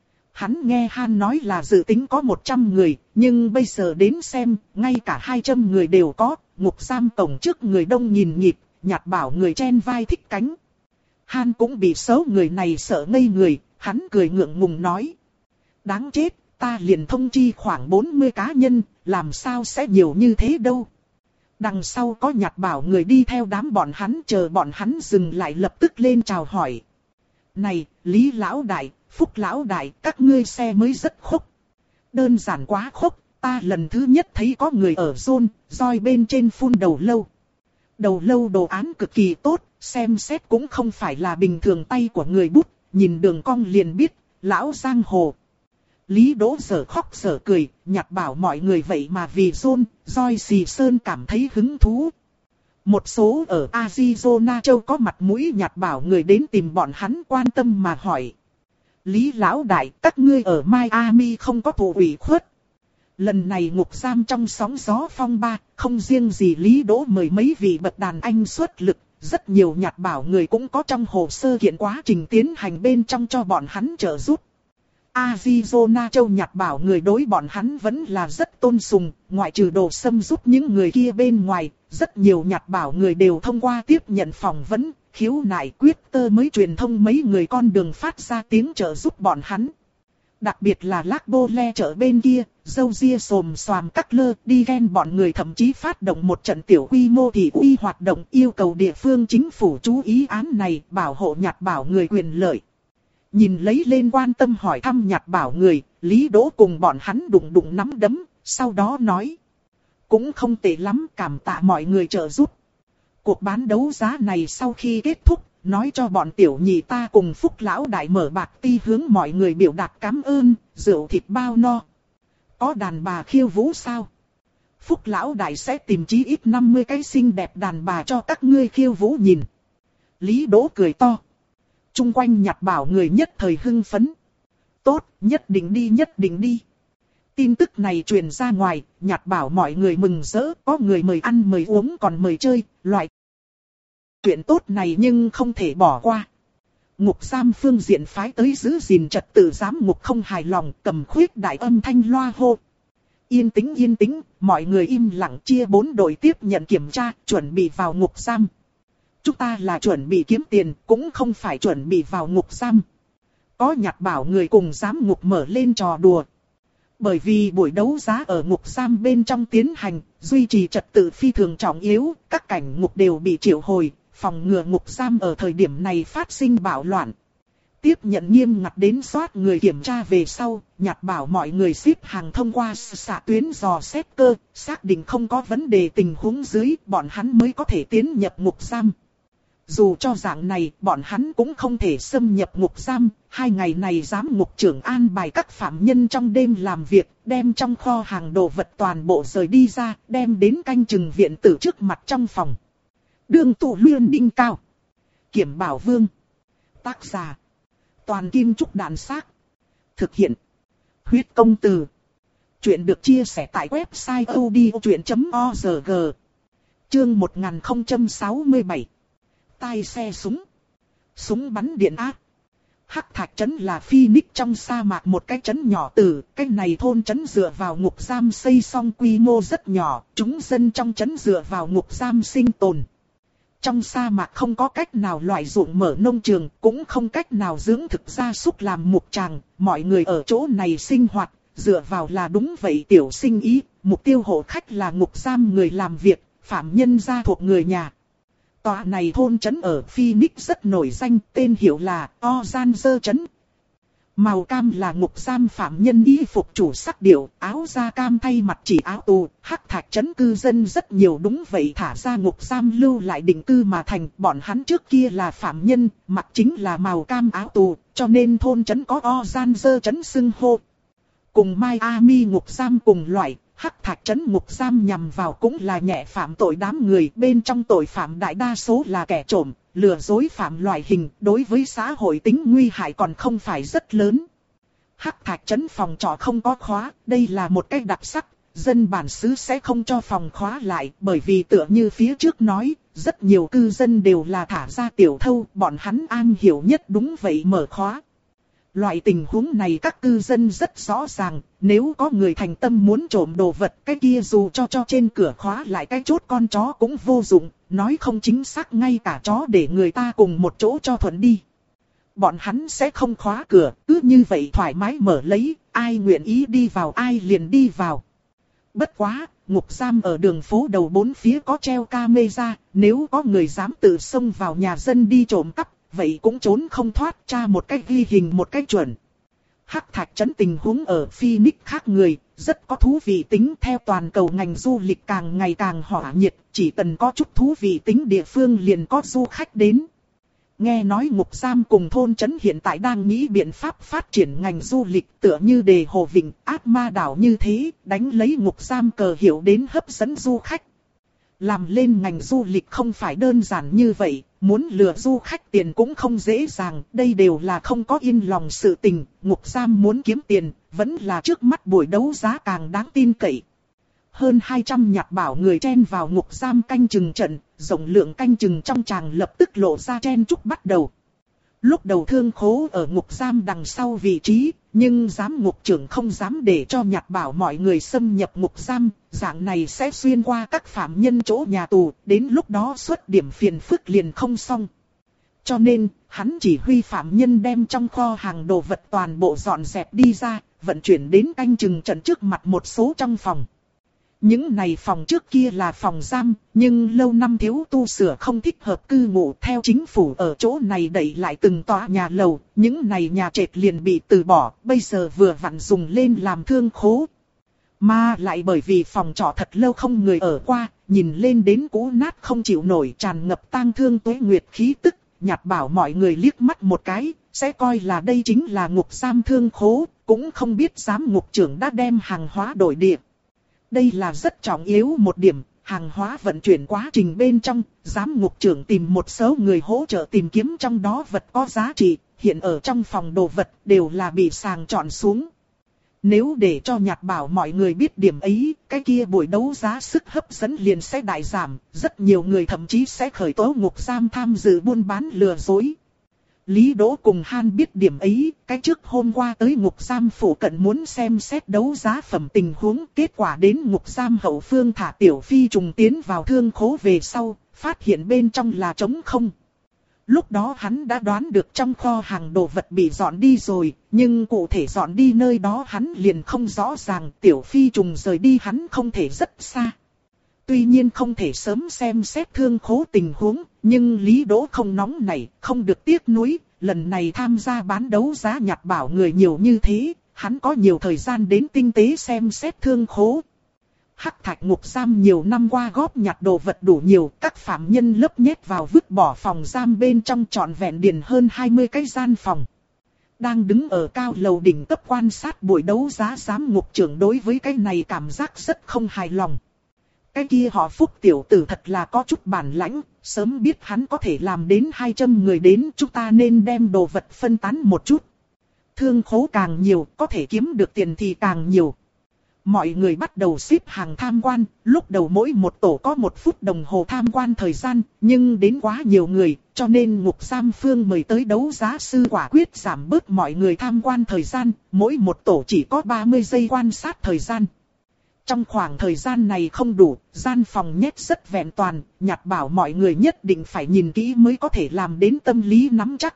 Hắn nghe Han nói là dự tính có một trăm người, nhưng bây giờ đến xem, ngay cả hai trăm người đều có, ngục giam cổng trước người đông nhìn nhịp, nhặt bảo người chen vai thích cánh. Han cũng bị số người này sợ ngây người, hắn cười ngượng ngùng nói. Đáng chết, ta liền thông chi khoảng bốn mươi cá nhân, làm sao sẽ nhiều như thế đâu. Đằng sau có nhặt bảo người đi theo đám bọn hắn, chờ bọn hắn dừng lại lập tức lên chào hỏi. Này, Lý Lão Đại, Phúc Lão Đại, các ngươi xe mới rất khốc. Đơn giản quá khốc, ta lần thứ nhất thấy có người ở zone, roi bên trên phun đầu lâu. Đầu lâu đồ án cực kỳ tốt, xem xét cũng không phải là bình thường tay của người bút, nhìn đường cong liền biết, lão giang hồ. Lý Đỗ giờ khóc giờ cười, nhặt bảo mọi người vậy mà vì zone, roi xì sơn cảm thấy hứng thú. Một số ở Arizona châu có mặt mũi nhặt bảo người đến tìm bọn hắn quan tâm mà hỏi. Lý Lão Đại, các ngươi ở Miami không có thụ ủy khuất. Lần này ngục giam trong sóng gió phong ba, không riêng gì Lý Đỗ mời mấy vị bậc đàn anh xuất lực, rất nhiều nhặt bảo người cũng có trong hồ sơ kiện quá trình tiến hành bên trong cho bọn hắn trợ giúp. Arizona châu nhặt bảo người đối bọn hắn vẫn là rất tôn sùng, ngoại trừ đồ xâm giúp những người kia bên ngoài, rất nhiều nhặt bảo người đều thông qua tiếp nhận phỏng vấn, khiếu nại quyết tơ mới truyền thông mấy người con đường phát ra tiếng trợ giúp bọn hắn. Đặc biệt là Lác Bô Le chợ bên kia, dâu ria xồm xoàm cắt lơ, đi ghen bọn người thậm chí phát động một trận tiểu quy mô thị uy hoạt động yêu cầu địa phương chính phủ chú ý án này, bảo hộ nhặt bảo người quyền lợi. Nhìn lấy lên quan tâm hỏi thăm nhặt bảo người, Lý Đỗ cùng bọn hắn đụng đụng nắm đấm, sau đó nói. Cũng không tệ lắm, cảm tạ mọi người trợ giúp. Cuộc bán đấu giá này sau khi kết thúc, nói cho bọn tiểu nhị ta cùng Phúc Lão Đại mở bạc ti hướng mọi người biểu đạt cảm ơn, rượu thịt bao no. Có đàn bà khiêu vũ sao? Phúc Lão Đại sẽ tìm chí ít năm mươi cái xinh đẹp đàn bà cho các ngươi khiêu vũ nhìn. Lý Đỗ cười to. Trung quanh nhặt bảo người nhất thời hưng phấn. Tốt, nhất định đi nhất định đi. Tin tức này truyền ra ngoài, nhặt bảo mọi người mừng rỡ, có người mời ăn mời uống còn mời chơi, loại chuyện tốt này nhưng không thể bỏ qua. Ngục giam phương diện phái tới giữ gìn trật tự giám ngục không hài lòng, cầm khuyết đại âm thanh loa hô. Yên tĩnh yên tĩnh, mọi người im lặng chia bốn đội tiếp nhận kiểm tra, chuẩn bị vào ngục giam. Chúng ta là chuẩn bị kiếm tiền, cũng không phải chuẩn bị vào ngục giam. Có nhặt bảo người cùng giám ngục mở lên trò đùa. Bởi vì buổi đấu giá ở ngục giam bên trong tiến hành, duy trì trật tự phi thường trọng yếu, các cảnh ngục đều bị triệu hồi, phòng ngừa ngục giam ở thời điểm này phát sinh bạo loạn. Tiếp nhận nghiêm ngặt đến soát người kiểm tra về sau, nhặt bảo mọi người xếp hàng thông qua xạ tuyến dò xét cơ, xác định không có vấn đề tình huống dưới, bọn hắn mới có thể tiến nhập ngục giam. Dù cho dạng này, bọn hắn cũng không thể xâm nhập ngục giam. Hai ngày này giám ngục trưởng an bài các phạm nhân trong đêm làm việc, đem trong kho hàng đồ vật toàn bộ rời đi ra, đem đến canh chừng viện tử trước mặt trong phòng. Đường tụ luyện đinh cao. Kiểm Bảo Vương. Tác giả. Toàn Kim Trúc Đàn Xác. Thực hiện. Huyết Công Từ. Chuyện được chia sẻ tại website odchuyện chấm org. Chương một nghìn không trăm sáu mươi bảy. tai xe súng. Súng bắn điện áp. Hắc Thạch trấn là Phoenix trong sa mạc một cái trấn nhỏ tử, cái này thôn trấn dựa vào ngục giam xây xong quy mô rất nhỏ, chúng dân trong trấn dựa vào ngục giam sinh tồn. Trong sa mạc không có cách nào loại ruộng mở nông trường, cũng không cách nào dưỡng thực gia súc làm mục tràng, mọi người ở chỗ này sinh hoạt, dựa vào là đúng vậy tiểu sinh ý, mục tiêu hộ khách là ngục giam người làm việc, phạm nhân gia thuộc người nhà. Tòa này thôn trấn ở Phoenix rất nổi danh, tên hiệu là Ozanzer trấn. Màu cam là ngục giam phạm nhân y phục chủ sắc điệu, áo da cam thay mặt chỉ áo tù. Hắc Thạch trấn cư dân rất nhiều, đúng vậy thả ra ngục giam lưu lại định cư mà thành. Bọn hắn trước kia là phạm nhân, mặc chính là màu cam áo tù, cho nên thôn trấn có Ozanzer trấn xưng hô. Cùng Miami ngục giam cùng loại, Hắc Thạch trấn ngục giam nhằm vào cũng là nhẹ phạm tội đám người, bên trong tội phạm đại đa số là kẻ trộm, lừa dối phạm loại hình, đối với xã hội tính nguy hại còn không phải rất lớn. Hắc Thạch trấn phòng trọ không có khóa, đây là một cách đặc sắc, dân bản xứ sẽ không cho phòng khóa lại, bởi vì tựa như phía trước nói, rất nhiều cư dân đều là thả ra tiểu thâu, bọn hắn am hiểu nhất đúng vậy mở khóa. Loại tình huống này các cư dân rất rõ ràng, nếu có người thành tâm muốn trộm đồ vật, cái kia dù cho cho trên cửa khóa lại cái chốt con chó cũng vô dụng, nói không chính xác ngay cả chó để người ta cùng một chỗ cho thuận đi. Bọn hắn sẽ không khóa cửa, cứ như vậy thoải mái mở lấy, ai nguyện ý đi vào ai liền đi vào. Bất quá, ngục giam ở đường phố đầu bốn phía có treo camera, nếu có người dám tự xông vào nhà dân đi trộm cắp, vậy cũng trốn không thoát, tra một cách ghi hình một cách chuẩn. Hắc Thạch trấn tình huống ở Phoenix khác người, rất có thú vị tính, theo toàn cầu ngành du lịch càng ngày càng hỏa nhiệt, chỉ cần có chút thú vị tính địa phương liền có du khách đến. Nghe nói ngục giam cùng thôn trấn hiện tại đang nghĩ biện pháp phát triển ngành du lịch, tựa như Đề Hồ Vịnh, Ác Ma Đảo như thế, đánh lấy ngục giam cờ hiệu đến hấp dẫn du khách. Làm lên ngành du lịch không phải đơn giản như vậy, muốn lừa du khách tiền cũng không dễ dàng, đây đều là không có yên lòng sự tình, ngục giam muốn kiếm tiền, vẫn là trước mắt buổi đấu giá càng đáng tin cậy. Hơn hai trăm nhặt bảo người chen vào ngục giam canh chừng trận, rộng lượng canh chừng trong tràng lập tức lộ ra chen chúc bắt đầu. Lúc đầu Thương Khố ở ngục giam đằng sau vị trí, nhưng giám ngục trưởng không dám để cho nhặt bảo mọi người xâm nhập ngục giam, dạng này sẽ xuyên qua các phạm nhân chỗ nhà tù, đến lúc đó xuất điểm phiền phức liền không xong. Cho nên, hắn chỉ huy phạm nhân đem trong kho hàng đồ vật toàn bộ dọn dẹp đi ra, vận chuyển đến canh chừng trận trước mặt một số trong phòng. Những này phòng trước kia là phòng giam, nhưng lâu năm thiếu tu sửa không thích hợp cư ngụ, theo chính phủ ở chỗ này đẩy lại từng tòa nhà lầu, những này nhà trệt liền bị từ bỏ, bây giờ vừa vặn dùng lên làm thương khố. Mà lại bởi vì phòng trọ thật lâu không người ở qua, nhìn lên đến cũ nát không chịu nổi, tràn ngập tang thương tuế nguyệt khí tức, nhặt bảo mọi người liếc mắt một cái, sẽ coi là đây chính là ngục giam thương khố, cũng không biết giám ngục trưởng đã đem hàng hóa đổi địa. Đây là rất trọng yếu một điểm, hàng hóa vận chuyển quá trình bên trong, giám ngục trưởng tìm một số người hỗ trợ tìm kiếm trong đó vật có giá trị, hiện ở trong phòng đồ vật đều là bị sàng chọn xuống. Nếu để cho nhặt bảo mọi người biết điểm ấy, cái kia buổi đấu giá sức hấp dẫn liền sẽ đại giảm, rất nhiều người thậm chí sẽ khởi tố ngục giam tham dự buôn bán lừa dối. Lý Đỗ cùng Han biết điểm ấy, cái trước hôm qua tới ngục giam phụ cận muốn xem xét đấu giá phẩm tình huống, kết quả đến ngục giam hậu phương thả Tiểu Phi trùng tiến vào thương khố về sau, phát hiện bên trong là trống không. Lúc đó hắn đã đoán được trong kho hàng đồ vật bị dọn đi rồi, nhưng cụ thể dọn đi nơi đó hắn liền không rõ ràng, Tiểu Phi trùng rời đi hắn không thể rất xa. Tuy nhiên không thể sớm xem xét thương khố tình huống, nhưng Lý Đỗ không nóng nảy, không được tiếc nuối, lần này tham gia bán đấu giá nhặt bảo người nhiều như thế, hắn có nhiều thời gian đến tinh tế xem xét thương khố. Hắc Thạch ngục giam nhiều năm qua góp nhặt đồ vật đủ nhiều, các phạm nhân lấp nhét vào vứt bỏ phòng giam bên trong trọn vẹn điền hơn hai mươi cái gian phòng. Đang đứng ở cao lầu đỉnh cấp quan sát buổi đấu giá giám ngục trưởng đối với cái này cảm giác rất không hài lòng. Cái kia họ Phúc tiểu tử thật là có chút bản lãnh, sớm biết hắn có thể làm đến hai trăm người đến, chúng ta nên đem đồ vật phân tán một chút. Thương khố càng nhiều, có thể kiếm được tiền thì càng nhiều. Mọi người bắt đầu xếp hàng tham quan, lúc đầu mỗi một tổ có một phút đồng hồ tham quan thời gian, nhưng đến quá nhiều người, cho nên ngục giam phương mời tới đấu giá sư quả quyết giảm bớt mọi người tham quan thời gian, mỗi một tổ chỉ có ba mươi giây quan sát thời gian. Trong khoảng thời gian này không đủ, gian phòng nhét rất vẹn toàn, Nhạt bảo mọi người nhất định phải nhìn kỹ mới có thể làm đến tâm lý nắm chắc.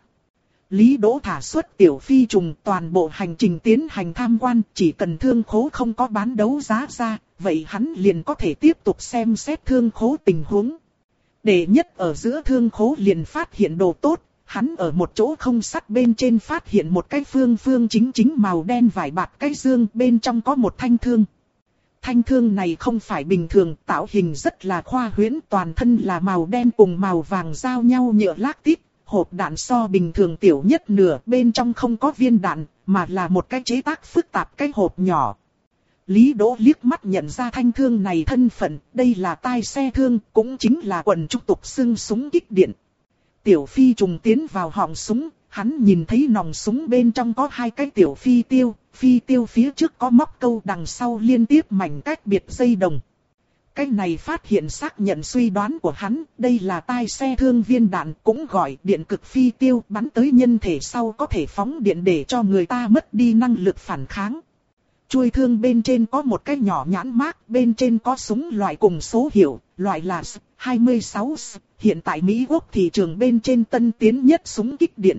Lý Đỗ thả xuất tiểu phi trùng, toàn bộ hành trình tiến hành tham quan, chỉ cần thương khố không có bán đấu giá ra, vậy hắn liền có thể tiếp tục xem xét thương khố tình huống. Đệ nhất ở giữa thương khố liền phát hiện đồ tốt, hắn ở một chỗ không sắt bên trên phát hiện một cái phương phương chính chính màu đen vải bạt cái dương, bên trong có một thanh thương. Thanh thương này không phải bình thường, tạo hình rất là khoa huyễn, toàn thân là màu đen cùng màu vàng giao nhau nhựa lác tít. Hộp đạn so bình thường tiểu nhất nửa, bên trong không có viên đạn, mà là một cái chế tác phức tạp cái hộp nhỏ. Lý Đỗ liếc mắt nhận ra thanh thương này thân phận, đây là tai xe thương, cũng chính là quần trúc tục xưng súng kích điện. Tiểu phi trùng tiến vào họng súng, hắn nhìn thấy nòng súng bên trong có hai cái tiểu phi tiêu, phi tiêu phía trước có móc câu, đằng sau liên tiếp mảnh cách biệt dây đồng. Cái này phát hiện xác nhận suy đoán của hắn, đây là tai xe thương viên đạn, cũng gọi điện cực phi tiêu, bắn tới nhân thể sau có thể phóng điện để cho người ta mất đi năng lực phản kháng. Chuôi thương bên trên có một cái nhỏ nhãn mác, bên trên có súng loại cùng số hiệu, loại là S hai mươi sáu S, hiện tại Mỹ Quốc thị trường bên trên tân tiến nhất súng kích điện.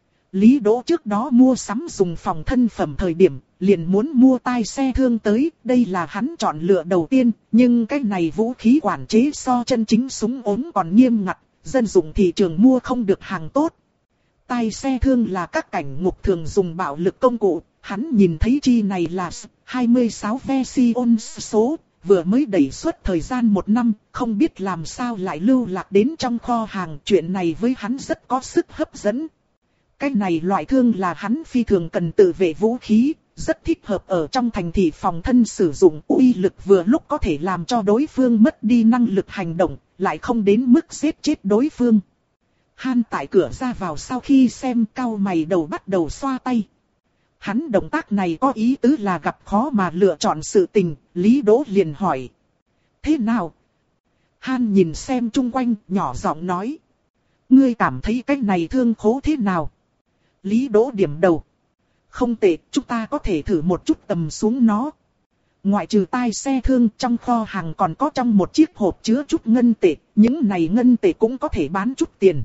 Lý Đỗ trước đó mua sắm dùng phòng thân phẩm thời điểm, liền muốn mua tai xe thương tới, đây là hắn chọn lựa đầu tiên, nhưng cái này vũ khí quản chế so chân chính súng ốm còn nghiêm ngặt, dân dụng thị trường mua không được hàng tốt. Tai xe thương là các cảnh ngục thường dùng bạo lực công cụ, hắn nhìn thấy chi này là S hai mươi sáu version số, vừa mới đẩy xuất thời gian một năm, không biết làm sao lại lưu lạc đến trong kho hàng, chuyện này với hắn rất có sức hấp dẫn. Cái này loại thương là hắn phi thường cần tự vệ vũ khí, rất thích hợp ở trong thành thị phòng thân sử dụng, uy lực vừa lúc có thể làm cho đối phương mất đi năng lực hành động, lại không đến mức giết chết đối phương. Han tại cửa ra vào sau khi xem cau mày đầu bắt đầu xoa tay. Hắn động tác này có ý tứ là gặp khó mà lựa chọn sự tình, Lý Đỗ liền hỏi. Thế nào? Han nhìn xem chung quanh, nhỏ giọng nói. Ngươi cảm thấy cái này thương khố thế nào? Lý Đỗ điểm đầu. Không tệ, chúng ta có thể thử một chút tầm xuống nó. Ngoại trừ tai xe thương, trong kho hàng còn có trong một chiếc hộp chứa chút ngân tệ, những này ngân tệ cũng có thể bán chút tiền.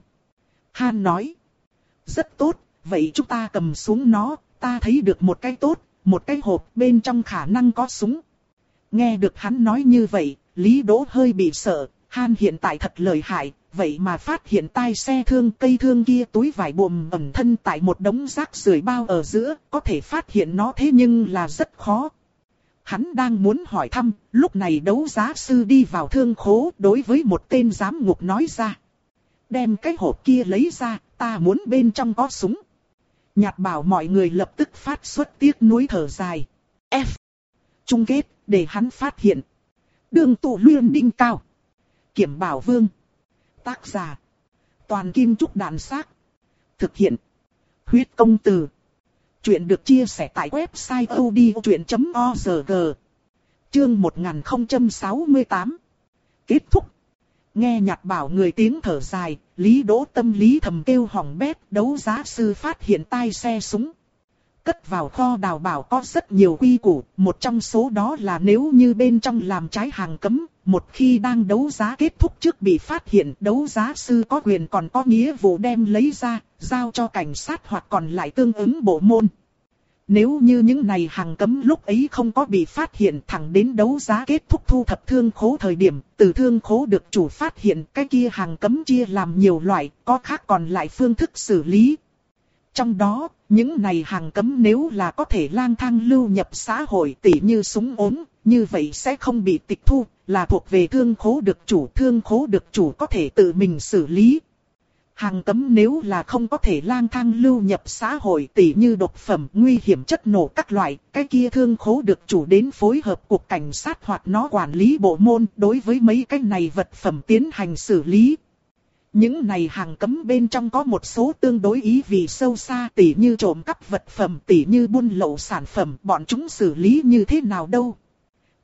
Han nói. Rất tốt, vậy chúng ta cầm xuống nó, ta thấy được một cái tốt, một cái hộp bên trong khả năng có súng. Nghe được hắn nói như vậy, Lý Đỗ hơi bị sợ, Han hiện tại thật lợi hại. Vậy mà phát hiện tai xe thương, cây thương kia túi vải buồm ẩn thân tại một đống rác rưởi bao ở giữa, có thể phát hiện nó thế nhưng là rất khó. Hắn đang muốn hỏi thăm, lúc này đấu giá sư đi vào thương khố, đối với một tên giám ngục nói ra. Đem cái hộp kia lấy ra, ta muốn bên trong có súng. Nhạt bảo mọi người lập tức phát xuất tiếc nuối thở dài. F. Chung kết, để hắn phát hiện. Đường tụ luyện đỉnh cao. Kiểm bảo vương. Tác giả. Toàn Kim Trúc Đàn Xác. Thực hiện. Huyết Công Từ. Chuyện được chia sẻ tại website odchuyện chấm org. Chương một nghìn không trăm sáu mươi tám. Kết thúc. Nghe Nhạt bảo người tiếng thở dài, Lý Đỗ tâm lý thầm kêu hỏng bét, đấu giá sư phát hiện tai xe súng. Cất vào kho đào bảo có rất nhiều quy củ, một trong số đó là nếu như bên trong làm trái hàng cấm, một khi đang đấu giá kết thúc trước bị phát hiện, đấu giá sư có quyền còn có nghĩa vụ đem lấy ra, giao cho cảnh sát hoặc còn lại tương ứng bộ môn. Nếu như những này hàng cấm lúc ấy không có bị phát hiện, thẳng đến đấu giá kết thúc thu thập thương khố thời điểm, từ thương khố được chủ phát hiện, cái kia hàng cấm chia làm nhiều loại, có khác còn lại phương thức xử lý. Trong đó, những này hàng cấm nếu là có thể lang thang lưu nhập xã hội tỉ như súng ốm, như vậy sẽ không bị tịch thu, là thuộc về thương khố được chủ. Thương khố được chủ có thể tự mình xử lý. Hàng cấm nếu là không có thể lang thang lưu nhập xã hội tỉ như độc phẩm, nguy hiểm chất nổ các loại, cái kia thương khố được chủ đến phối hợp cục cảnh sát hoặc nó quản lý bộ môn đối với mấy cái này vật phẩm tiến hành xử lý. Những này hàng cấm bên trong có một số tương đối ý vị sâu xa tỉ như trộm cắp vật phẩm, tỉ như buôn lậu sản phẩm, bọn chúng xử lý như thế nào đâu.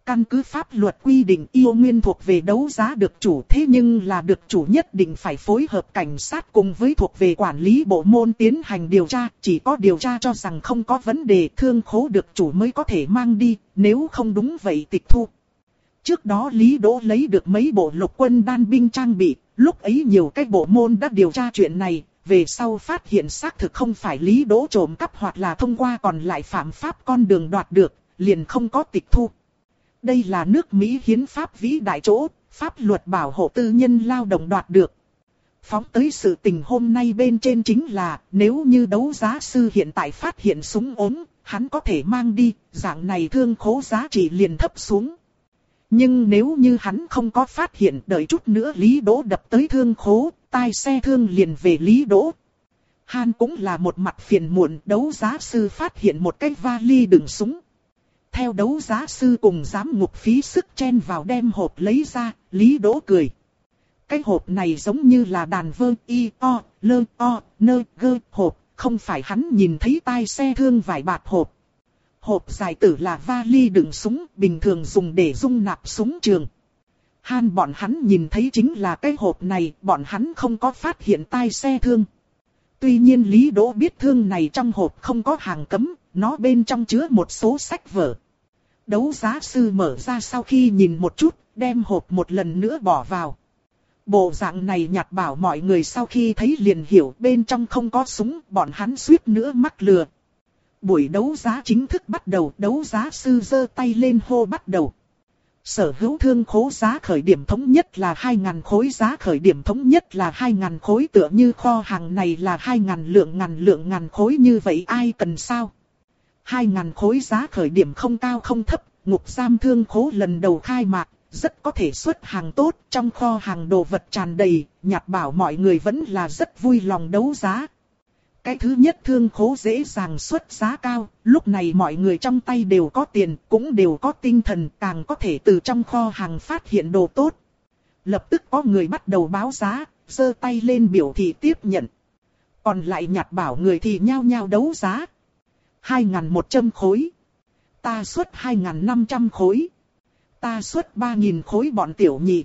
Căn cứ pháp luật quy định yêu nguyên thuộc về đấu giá được chủ, thế nhưng là được chủ nhất định phải phối hợp cảnh sát cùng với thuộc về quản lý bộ môn tiến hành điều tra, chỉ có điều tra cho rằng không có vấn đề thương khố được chủ mới có thể mang đi, nếu không đúng vậy tịch thu. Trước đó Lý Đỗ lấy được mấy bộ lục quân đan binh trang bị, lúc ấy nhiều cái bộ môn đã điều tra chuyện này, về sau phát hiện xác thực không phải Lý Đỗ trộm cắp hoặc là thông qua còn lại phạm pháp con đường đoạt được, liền không có tịch thu. Đây là nước Mỹ hiến pháp vĩ đại chỗ, pháp luật bảo hộ tư nhân lao động đoạt được. Phóng tới sự tình hôm nay bên trên chính là, nếu như đấu giá sư hiện tại phát hiện súng ốm, hắn có thể mang đi, dạng này thương khố giá trị liền thấp xuống. Nhưng nếu như hắn không có phát hiện, đợi chút nữa Lý Đỗ đập tới thương khố, tai xe thương liền về Lý Đỗ. Han cũng là một mặt phiền muộn, đấu giá sư phát hiện một cái vali đựng súng. Theo đấu giá sư cùng giám ngục phí sức chen vào đem hộp lấy ra, Lý Đỗ cười. Cái hộp này giống như là đàn vơ y o, lơ o, nơ gơ hộp, không phải hắn nhìn thấy tai xe thương vải bạt hộp. Hộp dài tử là vali đựng súng, bình thường dùng để dung nạp súng trường. Han bọn hắn nhìn thấy chính là cái hộp này, bọn hắn không có phát hiện tai xe thương. Tuy nhiên Lý Đỗ biết thương này trong hộp không có hàng cấm, nó bên trong chứa một số sách vở. Đấu giá sư mở ra sau khi nhìn một chút, đem hộp một lần nữa bỏ vào. Bộ dạng này Nhạt Bảo mọi người sau khi thấy liền hiểu bên trong không có súng, bọn hắn suýt nữa mắc lừa. Buổi đấu giá chính thức bắt đầu, đấu giá sư giơ tay lên hô bắt đầu. Sở hữu thương khố giá khởi điểm thống nhất là hai nghìn khối, giá khởi điểm thống nhất là hai nghìn khối, tựa như kho hàng này là hai nghìn lượng ngàn lượng ngàn khối như vậy ai cần sao? hai nghìn khối giá khởi điểm không cao không thấp, ngục giam thương khố lần đầu khai mạc, rất có thể xuất hàng tốt, trong kho hàng đồ vật tràn đầy, Nhạt Bảo mọi người vẫn là rất vui lòng đấu giá. Cái thứ nhất thương khố dễ dàng xuất giá cao, lúc này mọi người trong tay đều có tiền, cũng đều có tinh thần, càng có thể từ trong kho hàng phát hiện đồ tốt. Lập tức có người bắt đầu báo giá, giơ tay lên biểu thị tiếp nhận. Còn lại Nhạt Bảo người thì nhao nhao đấu giá. hai nghìn một trăm khối. Ta xuất hai nghìn năm trăm khối. Ta xuất ba nghìn khối bọn tiểu nhị.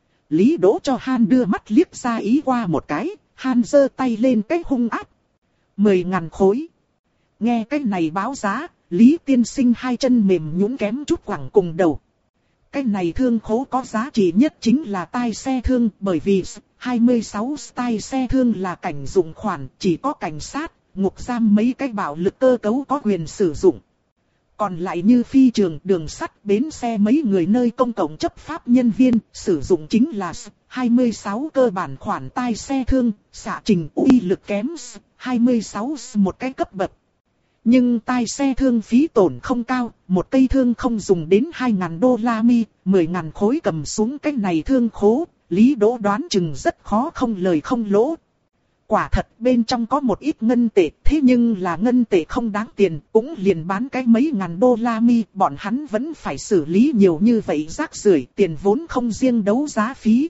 Lý Đỗ cho Han đưa mắt liếc ra ý qua một cái, Han giơ tay lên cái hung áp. mười nghìn khối. Nghe cái này báo giá, Lý tiên sinh hai chân mềm nhũn kém chút quẳng cùng đầu. Cái này thương khố có giá trị nhất chính là tai xe thương, bởi vì hai mươi sáu tai xe thương là cảnh dụng khoản, chỉ có cảnh sát, ngục giam mấy cái bạo lực cơ cấu có quyền sử dụng. Còn lại như phi trường, đường sắt, bến xe mấy người nơi công cộng chấp pháp nhân viên, sử dụng chính là hai mươi sáu cơ bản khoản tai xe thương, xạ trình uy lực kém hai mươi sáu một cái cấp bậc. Nhưng tai xe thương phí tổn không cao, một cây thương không dùng đến hai nghìn đô la mi, mười nghìn khối cầm xuống cái này thương khố, Lý Đỗ đoán chừng rất khó không lời không lỗ. Quả thật bên trong có một ít ngân tệ, thế nhưng là ngân tệ không đáng tiền, cũng liền bán cái mấy ngàn đô la mi, bọn hắn vẫn phải xử lý nhiều như vậy rác rưởi, tiền vốn không riêng đấu giá phí.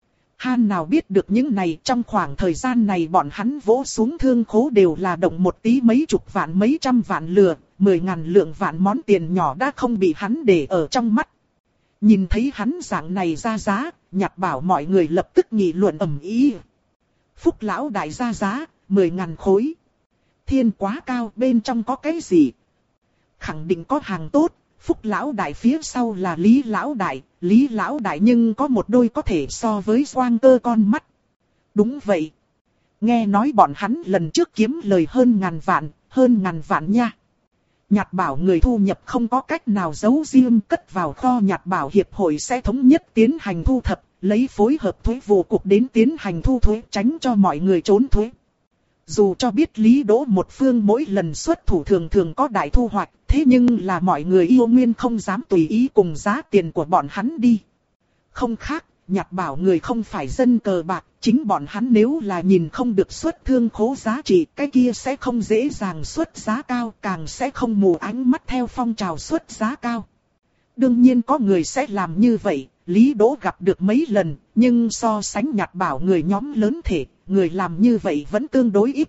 Han nào biết được những này, trong khoảng thời gian này bọn hắn vỗ xuống thương khố đều là động một tí mấy chục vạn mấy trăm vạn lừa, mười ngàn lượng vạn món tiền nhỏ đã không bị hắn để ở trong mắt. Nhìn thấy hắn dạng này ra giá, Nhạt Bảo mọi người lập tức nghị luận ầm ĩ. Phúc lão đại ra giá, mười ngàn khối. Thiên quá cao, bên trong có cái gì? Khẳng định có hàng tốt. Phúc lão đại phía sau là Lý lão đại, Lý lão đại nhưng có một đôi có thể so với Quang Cơ con mắt. Đúng vậy. Nghe nói bọn hắn lần trước kiếm lời hơn ngàn vạn, hơn ngàn vạn nha. Nhạt Bảo người thu nhập không có cách nào giấu riêng, cất vào kho. Nhạt Bảo hiệp hội sẽ thống nhất tiến hành thu thập, lấy phối hợp thuế vụ cục đến tiến hành thu thuế, tránh cho mọi người trốn thuế. Dù cho biết Lý Đỗ một phương mỗi lần xuất thủ thường thường có đại thu hoạch, thế nhưng là mọi người yêu nguyên không dám tùy ý cùng giá tiền của bọn hắn đi. Không khác, Nhạt Bảo người không phải dân cờ bạc, chính bọn hắn nếu là nhìn không được xuất thương khố giá trị, cái kia sẽ không dễ dàng xuất giá cao, càng sẽ không mù ánh mắt theo phong trào xuất giá cao. Đương nhiên có người sẽ làm như vậy, Lý Đỗ gặp được mấy lần, nhưng so sánh Nhạt Bảo người nhóm lớn thể, người làm như vậy vẫn tương đối ít.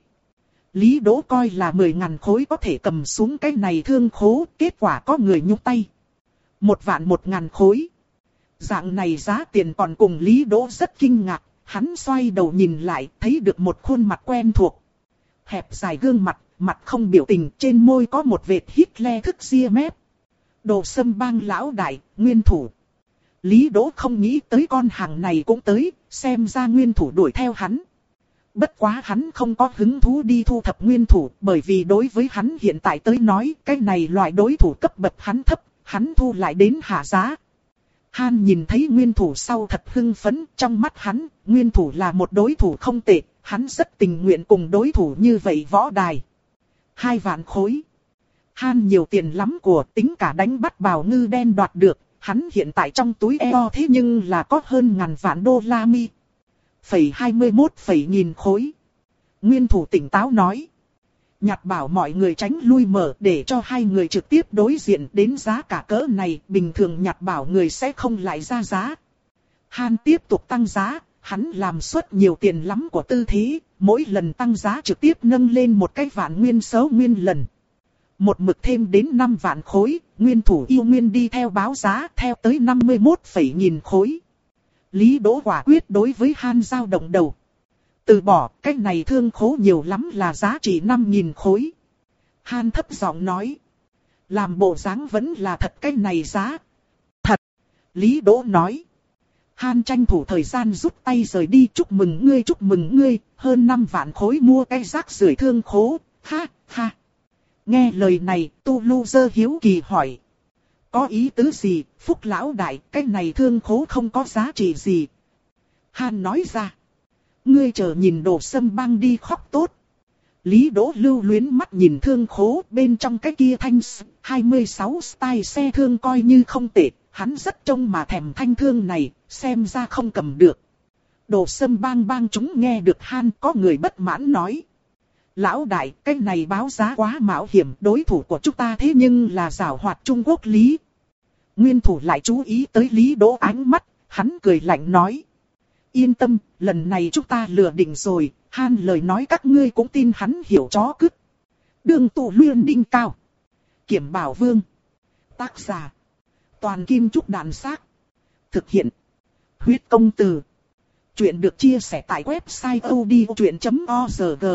Lý Đỗ coi là mười ngàn khối có thể cầm xuống cái này thương khố, kết quả có người nhúc tay. Một vạn một ngàn khối. Dạng này giá tiền còn cùng Lý Đỗ rất kinh ngạc, hắn xoay đầu nhìn lại, thấy được một khuôn mặt quen thuộc. Hẹp dài gương mặt, mặt không biểu tình, trên môi có một vệt Hitler thức ria mép. Đồ Sâm Bang lão đại, nguyên thủ. Lý Đỗ không nghĩ tới con hàng này cũng tới, xem ra nguyên thủ đuổi theo hắn. Bất quá hắn không có hứng thú đi thu thập nguyên thủ, bởi vì đối với hắn hiện tại tới nói, cái này loại đối thủ cấp bậc hắn thấp, hắn thu lại đến hạ giá. Han nhìn thấy nguyên thủ sau thật hưng phấn, trong mắt hắn, nguyên thủ là một đối thủ không tệ, hắn rất tình nguyện cùng đối thủ như vậy võ đài. Hai vạn khối. Han nhiều tiền lắm của, tính cả đánh bắt bào ngư đen đoạt được, hắn hiện tại trong túi eo thế nhưng là có hơn ngàn vạn đô la mi. Phẩy hai mươi mốt phẩy nghìn khối. Nguyên thủ tỉnh táo nói. Nhặt bảo mọi người tránh lui mở để cho hai người trực tiếp đối diện đến giá cả cỡ này, bình thường nhặt bảo người sẽ không lại ra giá. Han tiếp tục tăng giá, hắn làm suất nhiều tiền lắm của tư thế, mỗi lần tăng giá trực tiếp nâng lên một cái vạn nguyên số nguyên lần. Một mực thêm đến năm vạn khối, nguyên thủ yêu nguyên đi theo báo giá theo tới năm mươi mốt phẩy nghìn khối. Lý Đỗ quả quyết đối với Han dao động đầu. Từ bỏ, cái này thương khố nhiều lắm là giá trị năm nghìn khối. Han thấp giọng nói. Làm bộ dáng vẫn là thật cái này giá. Thật. Lý Đỗ nói. Han tranh thủ thời gian rút tay rời đi, chúc mừng ngươi chúc mừng ngươi, hơn năm vạn khối mua cái rác rưởi thương khố, ha ha. Nghe lời này, Tu Lu Dơ hiếu kỳ hỏi. Có ý tứ gì, Phúc lão đại, cái này thương khố không có giá trị gì. Han nói ra. Ngươi chờ nhìn Đồ Sâm Bang đi khóc tốt. Lý Đỗ lưu luyến mắt nhìn thương khố, bên trong cái kia thanh hai mươi sáu style xe thương coi như không tệ, hắn rất trông mà thèm thanh thương này, xem ra không cầm được. Đồ Sâm Bang bang chúng nghe được Han, có người bất mãn nói. Lão đại, cái này báo giá quá mạo hiểm, đối thủ của chúng ta thế nhưng là giảo hoạt Trung Quốc Lý. Nguyên thủ lại chú ý tới Lý Đỗ ánh mắt, hắn cười lạnh nói. Yên tâm, lần này chúng ta lừa định rồi, Han lời nói các ngươi cũng tin hắn hiểu chó cứt. Đường tụ luyện đinh cao. Kiểm Bảo Vương. Tác giả. Toàn Kim Trúc Đàn Xác. Thực hiện. Huyết Công Từ. Chuyện được chia sẻ tại website odchuyện chấm org.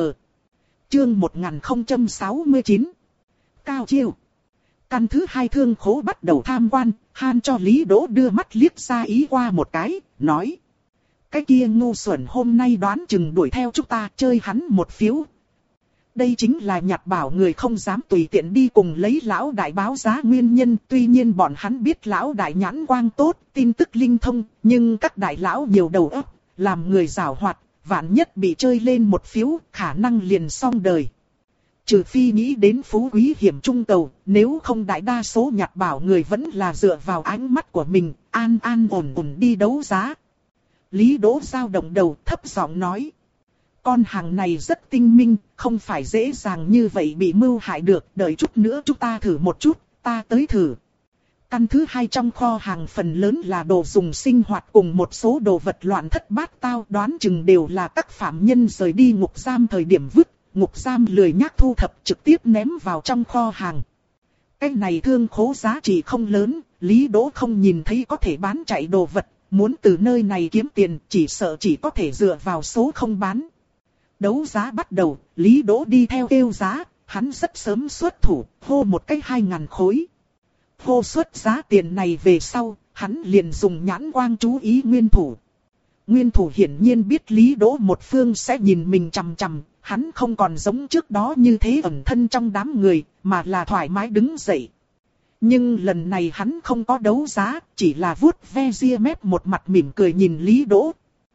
Chương một nghìn không trăm sáu mươi chín. Cao chiêu. Căn thứ hai thương khố bắt đầu tham quan, Han cho Lý Đỗ đưa mắt liếc ra ý qua một cái, nói. Cái kia ngu xuẩn hôm nay đoán chừng đuổi theo chúng ta chơi hắn một phiếu. Đây chính là nhặt bảo người không dám tùy tiện đi cùng lấy lão đại báo giá nguyên nhân. Tuy nhiên bọn hắn biết lão đại nhãn quang tốt, tin tức linh thông, nhưng các đại lão nhiều đầu óc, làm người giảo hoạt, vạn nhất bị chơi lên một phiếu, khả năng liền xong đời. Trừ phi nghĩ đến phú quý hiểm trung cầu, nếu không đại đa số nhặt bảo người vẫn là dựa vào ánh mắt của mình, an an ổn ổn đi đấu giá. Lý Đỗ dao động đầu thấp giọng nói. Con hàng này rất tinh minh, không phải dễ dàng như vậy bị mưu hại được, đợi chút nữa chúng ta thử một chút, ta tới thử. Căn thứ hai trong kho hàng phần lớn là đồ dùng sinh hoạt cùng một số đồ vật loạn thất bát tao, đoán chừng đều là các phạm nhân rời đi ngục giam thời điểm vứt, ngục giam lười nhác thu thập trực tiếp ném vào trong kho hàng. Cái này thương khố giá trị không lớn, Lý Đỗ không nhìn thấy có thể bán chạy đồ vật, muốn từ nơi này kiếm tiền chỉ sợ chỉ có thể dựa vào số không bán. Đấu giá bắt đầu, Lý Đỗ đi theo kêu giá, hắn rất sớm xuất thủ, hô một cái hai ngàn khối. Hô xuất giá tiền này về sau, hắn liền dùng nhãn quang chú ý nguyên thủ. Nguyên thủ hiển nhiên biết Lý Đỗ một phương sẽ nhìn mình chằm chằm, hắn không còn giống trước đó như thế ẩn thân trong đám người, mà là thoải mái đứng dậy. Nhưng lần này hắn không có đấu giá, chỉ là vuốt ve ria mép một mặt mỉm cười nhìn Lý Đỗ.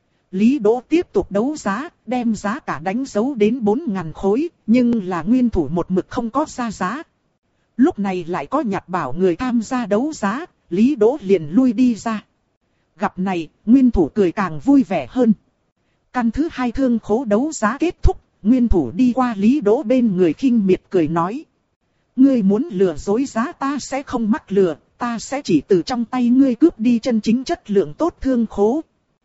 Lý Đỗ tiếp tục đấu giá, đem giá cả đánh dấu đến bốn ngàn khối, nhưng là nguyên thủ một mực không có ra giá. Lúc này lại có nhặt bảo người tham gia đấu giá, Lý Đỗ liền lui đi ra. Gặp này, nguyên thủ cười càng vui vẻ hơn. Căn thứ hai thương khố đấu giá kết thúc, nguyên thủ đi qua Lý Đỗ bên người khinh miệt cười nói. Ngươi muốn lừa dối giá ta sẽ không mắc lừa, ta sẽ chỉ từ trong tay ngươi cướp đi chân chính chất lượng tốt thương khố.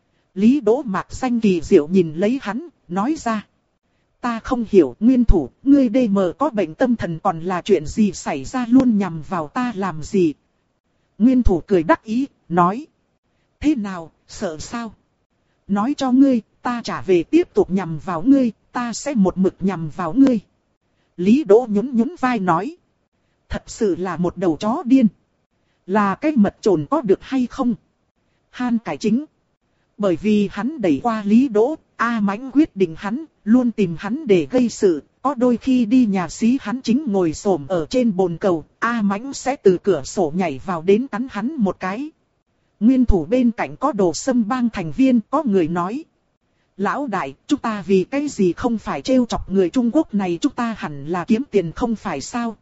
Lý Đỗ mạc xanh kỳ diệu nhìn lấy hắn, nói ra. Ta không hiểu nguyên thủ, ngươi đê mờ có bệnh tâm thần còn là chuyện gì xảy ra luôn nhằm vào ta làm gì. Nguyên thủ cười đắc ý, nói. Thế nào, sợ sao? Nói cho ngươi, ta trả về tiếp tục nhằm vào ngươi, ta sẽ một mực nhằm vào ngươi. Lý Đỗ nhún nhún vai nói. Thật sự là một đầu chó điên. Là cái mật trồn có được hay không? Han cải chính. Bởi vì hắn đẩy qua Lý Đỗ, A Mãnh quyết định hắn, luôn tìm hắn để gây sự. Có đôi khi đi nhà xí hắn chính ngồi xổm ở trên bồn cầu, A Mãnh sẽ từ cửa sổ nhảy vào đến cắn hắn một cái. Nguyên thủ bên cạnh có Đồ Sâm Bang thành viên, có người nói. Lão đại, chúng ta vì cái gì không phải trêu chọc người Trung Quốc này, chúng ta hẳn là kiếm tiền không phải sao?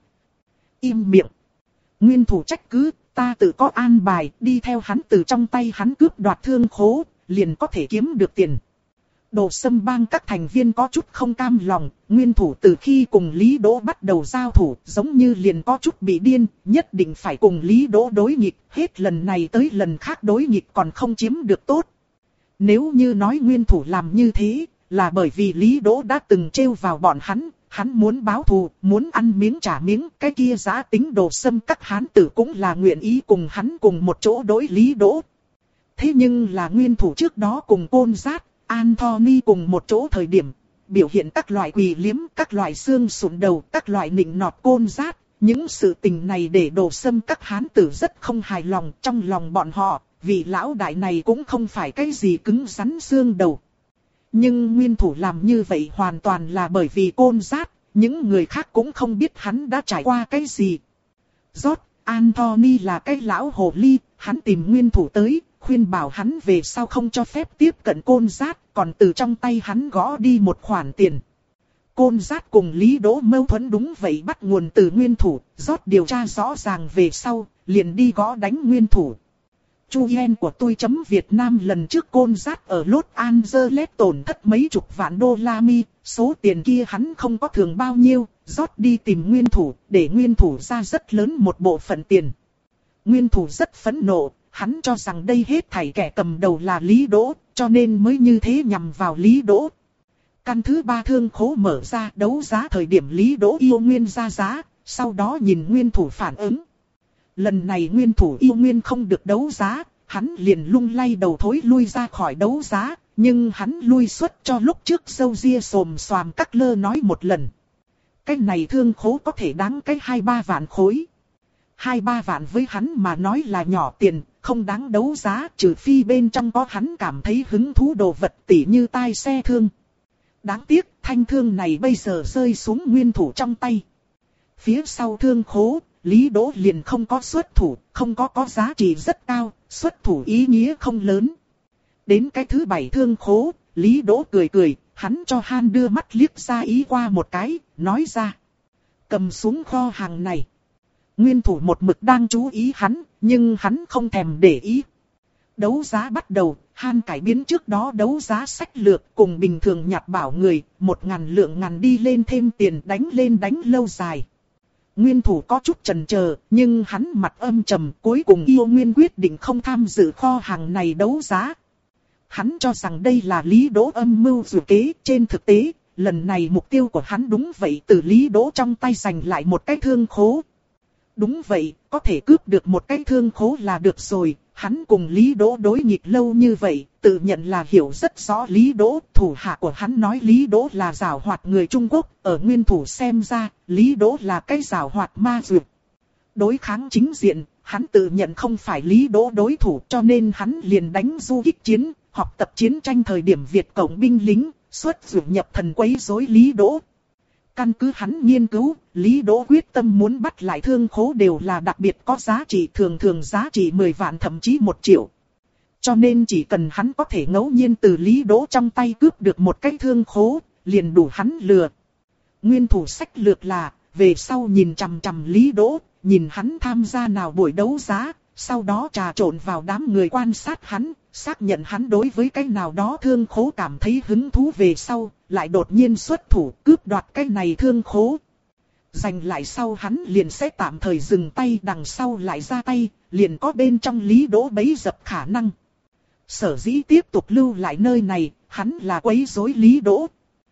Im miệng. Nguyên thủ trách cứ, ta tự có an bài, đi theo hắn từ trong tay hắn cướp đoạt thương khố, liền có thể kiếm được tiền. Đồ Sâm Bang các thành viên có chút không cam lòng, Nguyên thủ từ khi cùng Lý Đỗ bắt đầu giao thủ, giống như liền có chút bị điên, nhất định phải cùng Lý Đỗ đối nghịch, hết lần này tới lần khác đối nghịch còn không chiếm được tốt. Nếu như nói Nguyên thủ làm như thế, là bởi vì Lý Đỗ đã từng trêu vào bọn hắn, hắn muốn báo thù, muốn ăn miếng trả miếng, cái kia giá tính Đồ Sâm các hán tử cũng là nguyện ý cùng hắn cùng một chỗ đối Lý Đỗ. Thế nhưng là Nguyên thủ trước đó cùng Côn Giác, Anthony cùng một chỗ thời điểm, biểu hiện các loại quỳ liếm, các loại xương sụn đầu, các loại nịnh nọt Côn Giác, những sự tình này để Đồ Sâm các hán tử rất không hài lòng. Trong lòng bọn họ, vị lão đại này cũng không phải cái gì cứng rắn xương đầu. Nhưng Nguyên thủ làm như vậy hoàn toàn là bởi vì Côn Giác, những người khác cũng không biết hắn đã trải qua cái gì. George Anthony là cái lão hồ ly, hắn tìm Nguyên thủ tới, khuyên bảo hắn về sau không cho phép tiếp cận Côn Giác, còn từ trong tay hắn gõ đi một khoản tiền. Côn Giác cùng Lý Đỗ mâu thuẫn đúng vậy bắt nguồn từ Nguyên thủ, George điều tra rõ ràng về sau, liền đi gõ đánh Nguyên thủ. Chu Yen của tôi chấm Việt Nam lần trước Côn Giác ở Los Angeles tổn thất mấy chục vạn đô la mi, số tiền kia hắn không có thường bao nhiêu, George đi tìm Nguyên thủ, để Nguyên thủ ra rất lớn một bộ phận tiền. Nguyên thủ rất phẫn nộ, hắn cho rằng đây hết thảy kẻ cầm đầu là Lý Đỗ, cho nên mới như thế nhằm vào Lý Đỗ. Căn thứ ba thương khố mở ra đấu giá thời điểm Lý Đỗ yêu Nguyên ra giá, sau đó nhìn Nguyên thủ phản ứng. Lần này Nguyên thủ yêu Nguyên không được đấu giá, hắn liền lung lay đầu thối lui ra khỏi đấu giá, nhưng hắn lui xuất cho lúc trước sâu ria xồm xoàm cắt lơ nói một lần. Cái này thương khố có thể đáng cái hai ba vạn khối. Hai ba vạn với hắn mà nói là nhỏ tiền, không đáng đấu giá, trừ phi bên trong có hắn cảm thấy hứng thú đồ vật tỉ như tai xe thương. Đáng tiếc, thanh thương này bây giờ rơi xuống Nguyên thủ trong tay. Phía sau thương khố, Lý Đỗ liền không có xuất thủ, không có có giá trị rất cao, xuất thủ ý nghĩa không lớn. Đến cái thứ bảy thương khố, Lý Đỗ cười cười, hắn cho Han đưa mắt liếc ra ý qua một cái, nói ra. Cầm xuống kho hàng này. Nguyên thủ một mực đang chú ý hắn, nhưng hắn không thèm để ý. Đấu giá bắt đầu, Han cải biến trước đó đấu giá sách lược cùng bình thường nhặt bảo người, một ngàn lượng ngàn đi lên thêm tiền đánh lên đánh lâu dài. Nguyên thủ có chút chần chờ, nhưng hắn mặt âm trầm, cuối cùng yêu Nguyên quyết định không tham dự kho hàng này đấu giá. Hắn cho rằng đây là Lý Đỗ âm mưu dự kế, trên thực tế, lần này mục tiêu của hắn đúng vậy, từ Lý Đỗ trong tay giành lại một cái thương khố. Đúng vậy, có thể cướp được một cái thương khố là được rồi, hắn cùng Lý Đỗ đối nghịch lâu như vậy, tự nhận là hiểu rất rõ Lý Đỗ, thủ hạ của hắn nói Lý Đỗ là giảo hoạt người Trung Quốc, ở Nguyên thủ xem ra, Lý Đỗ là cái giảo hoạt ma dược. Đối kháng chính diện, hắn tự nhận không phải Lý Đỗ đối thủ, cho nên hắn liền đánh du kích chiến, học tập chiến tranh thời điểm Việt Cộng binh lính, xuất dụ nhập thần quấy rối Lý Đỗ. Căn cứ hắn nghiên cứu, Lý Đỗ quyết tâm muốn bắt lại thương khố đều là đặc biệt có giá trị, thường thường giá trị mười vạn thậm chí một triệu. Cho nên chỉ cần hắn có thể ngẫu nhiên từ Lý Đỗ trong tay cướp được một cái thương khố, liền đủ hắn lừa. Nguyên thủ sách lược là, về sau nhìn chằm chằm Lý Đỗ, nhìn hắn tham gia nào buổi đấu giá, sau đó trà trộn vào đám người quan sát hắn, xác nhận hắn đối với cái nào đó thương khố cảm thấy hứng thú về sau, lại đột nhiên xuất thủ cướp đoạt cái này thương khố. Giành lại sau hắn liền sẽ tạm thời dừng tay, đằng sau lại ra tay, liền có bên trong Lý Đỗ bấy dập khả năng. Sở dĩ tiếp tục lưu lại nơi này, hắn là quấy rối Lý Đỗ.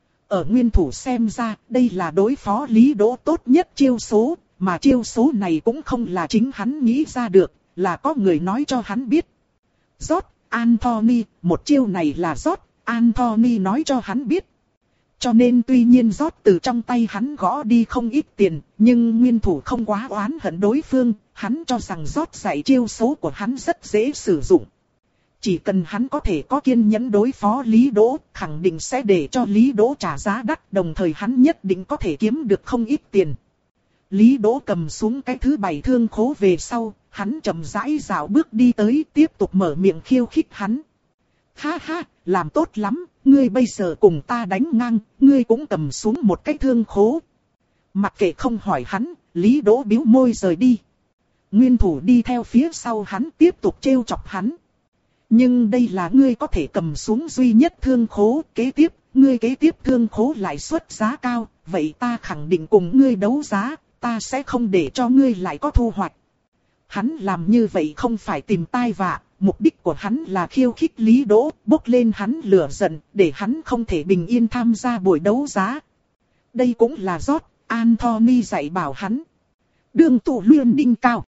Ở Nguyên thủ xem ra, đây là đối phó Lý Đỗ tốt nhất chiêu số, mà chiêu số này cũng không là chính hắn nghĩ ra được, là có người nói cho hắn biết. George Anthony, một chiêu này là George Anthony nói cho hắn biết. Cho nên tuy nhiên George từ trong tay hắn gõ đi không ít tiền, nhưng nguyên thủ không quá oán hận đối phương, hắn cho rằng George dạy chiêu số của hắn rất dễ sử dụng. Chỉ cần hắn có thể có kiên nhẫn đối phó Lý Đỗ, khẳng định sẽ để cho Lý Đỗ trả giá đắt, đồng thời hắn nhất định có thể kiếm được không ít tiền. Lý Đỗ cầm xuống cái thứ bảy thương khố về sau, hắn chậm rãi dạo bước đi tới, tiếp tục mở miệng khiêu khích hắn. Ha ha, làm tốt lắm, ngươi bây giờ cùng ta đánh ngang, ngươi cũng cầm xuống một cái thương khố. Mặc kệ không hỏi hắn, Lý Đỗ bĩu môi rời đi. Nguyên thủ đi theo phía sau hắn tiếp tục trêu chọc hắn. Nhưng đây là ngươi có thể cầm xuống duy nhất thương khố, kế tiếp, ngươi kế tiếp thương khố lại suất giá cao, vậy ta khẳng định cùng ngươi đấu giá, ta sẽ không để cho ngươi lại có thu hoạch. Hắn làm như vậy không phải tìm tai vạ, mục đích của hắn là khiêu khích Lý Đỗ, bốc lên hắn lửa giận, để hắn không thể bình yên tham gia buổi đấu giá. Đây cũng là George Anthony dạy bảo hắn. Đường tụ luyện đỉnh cao.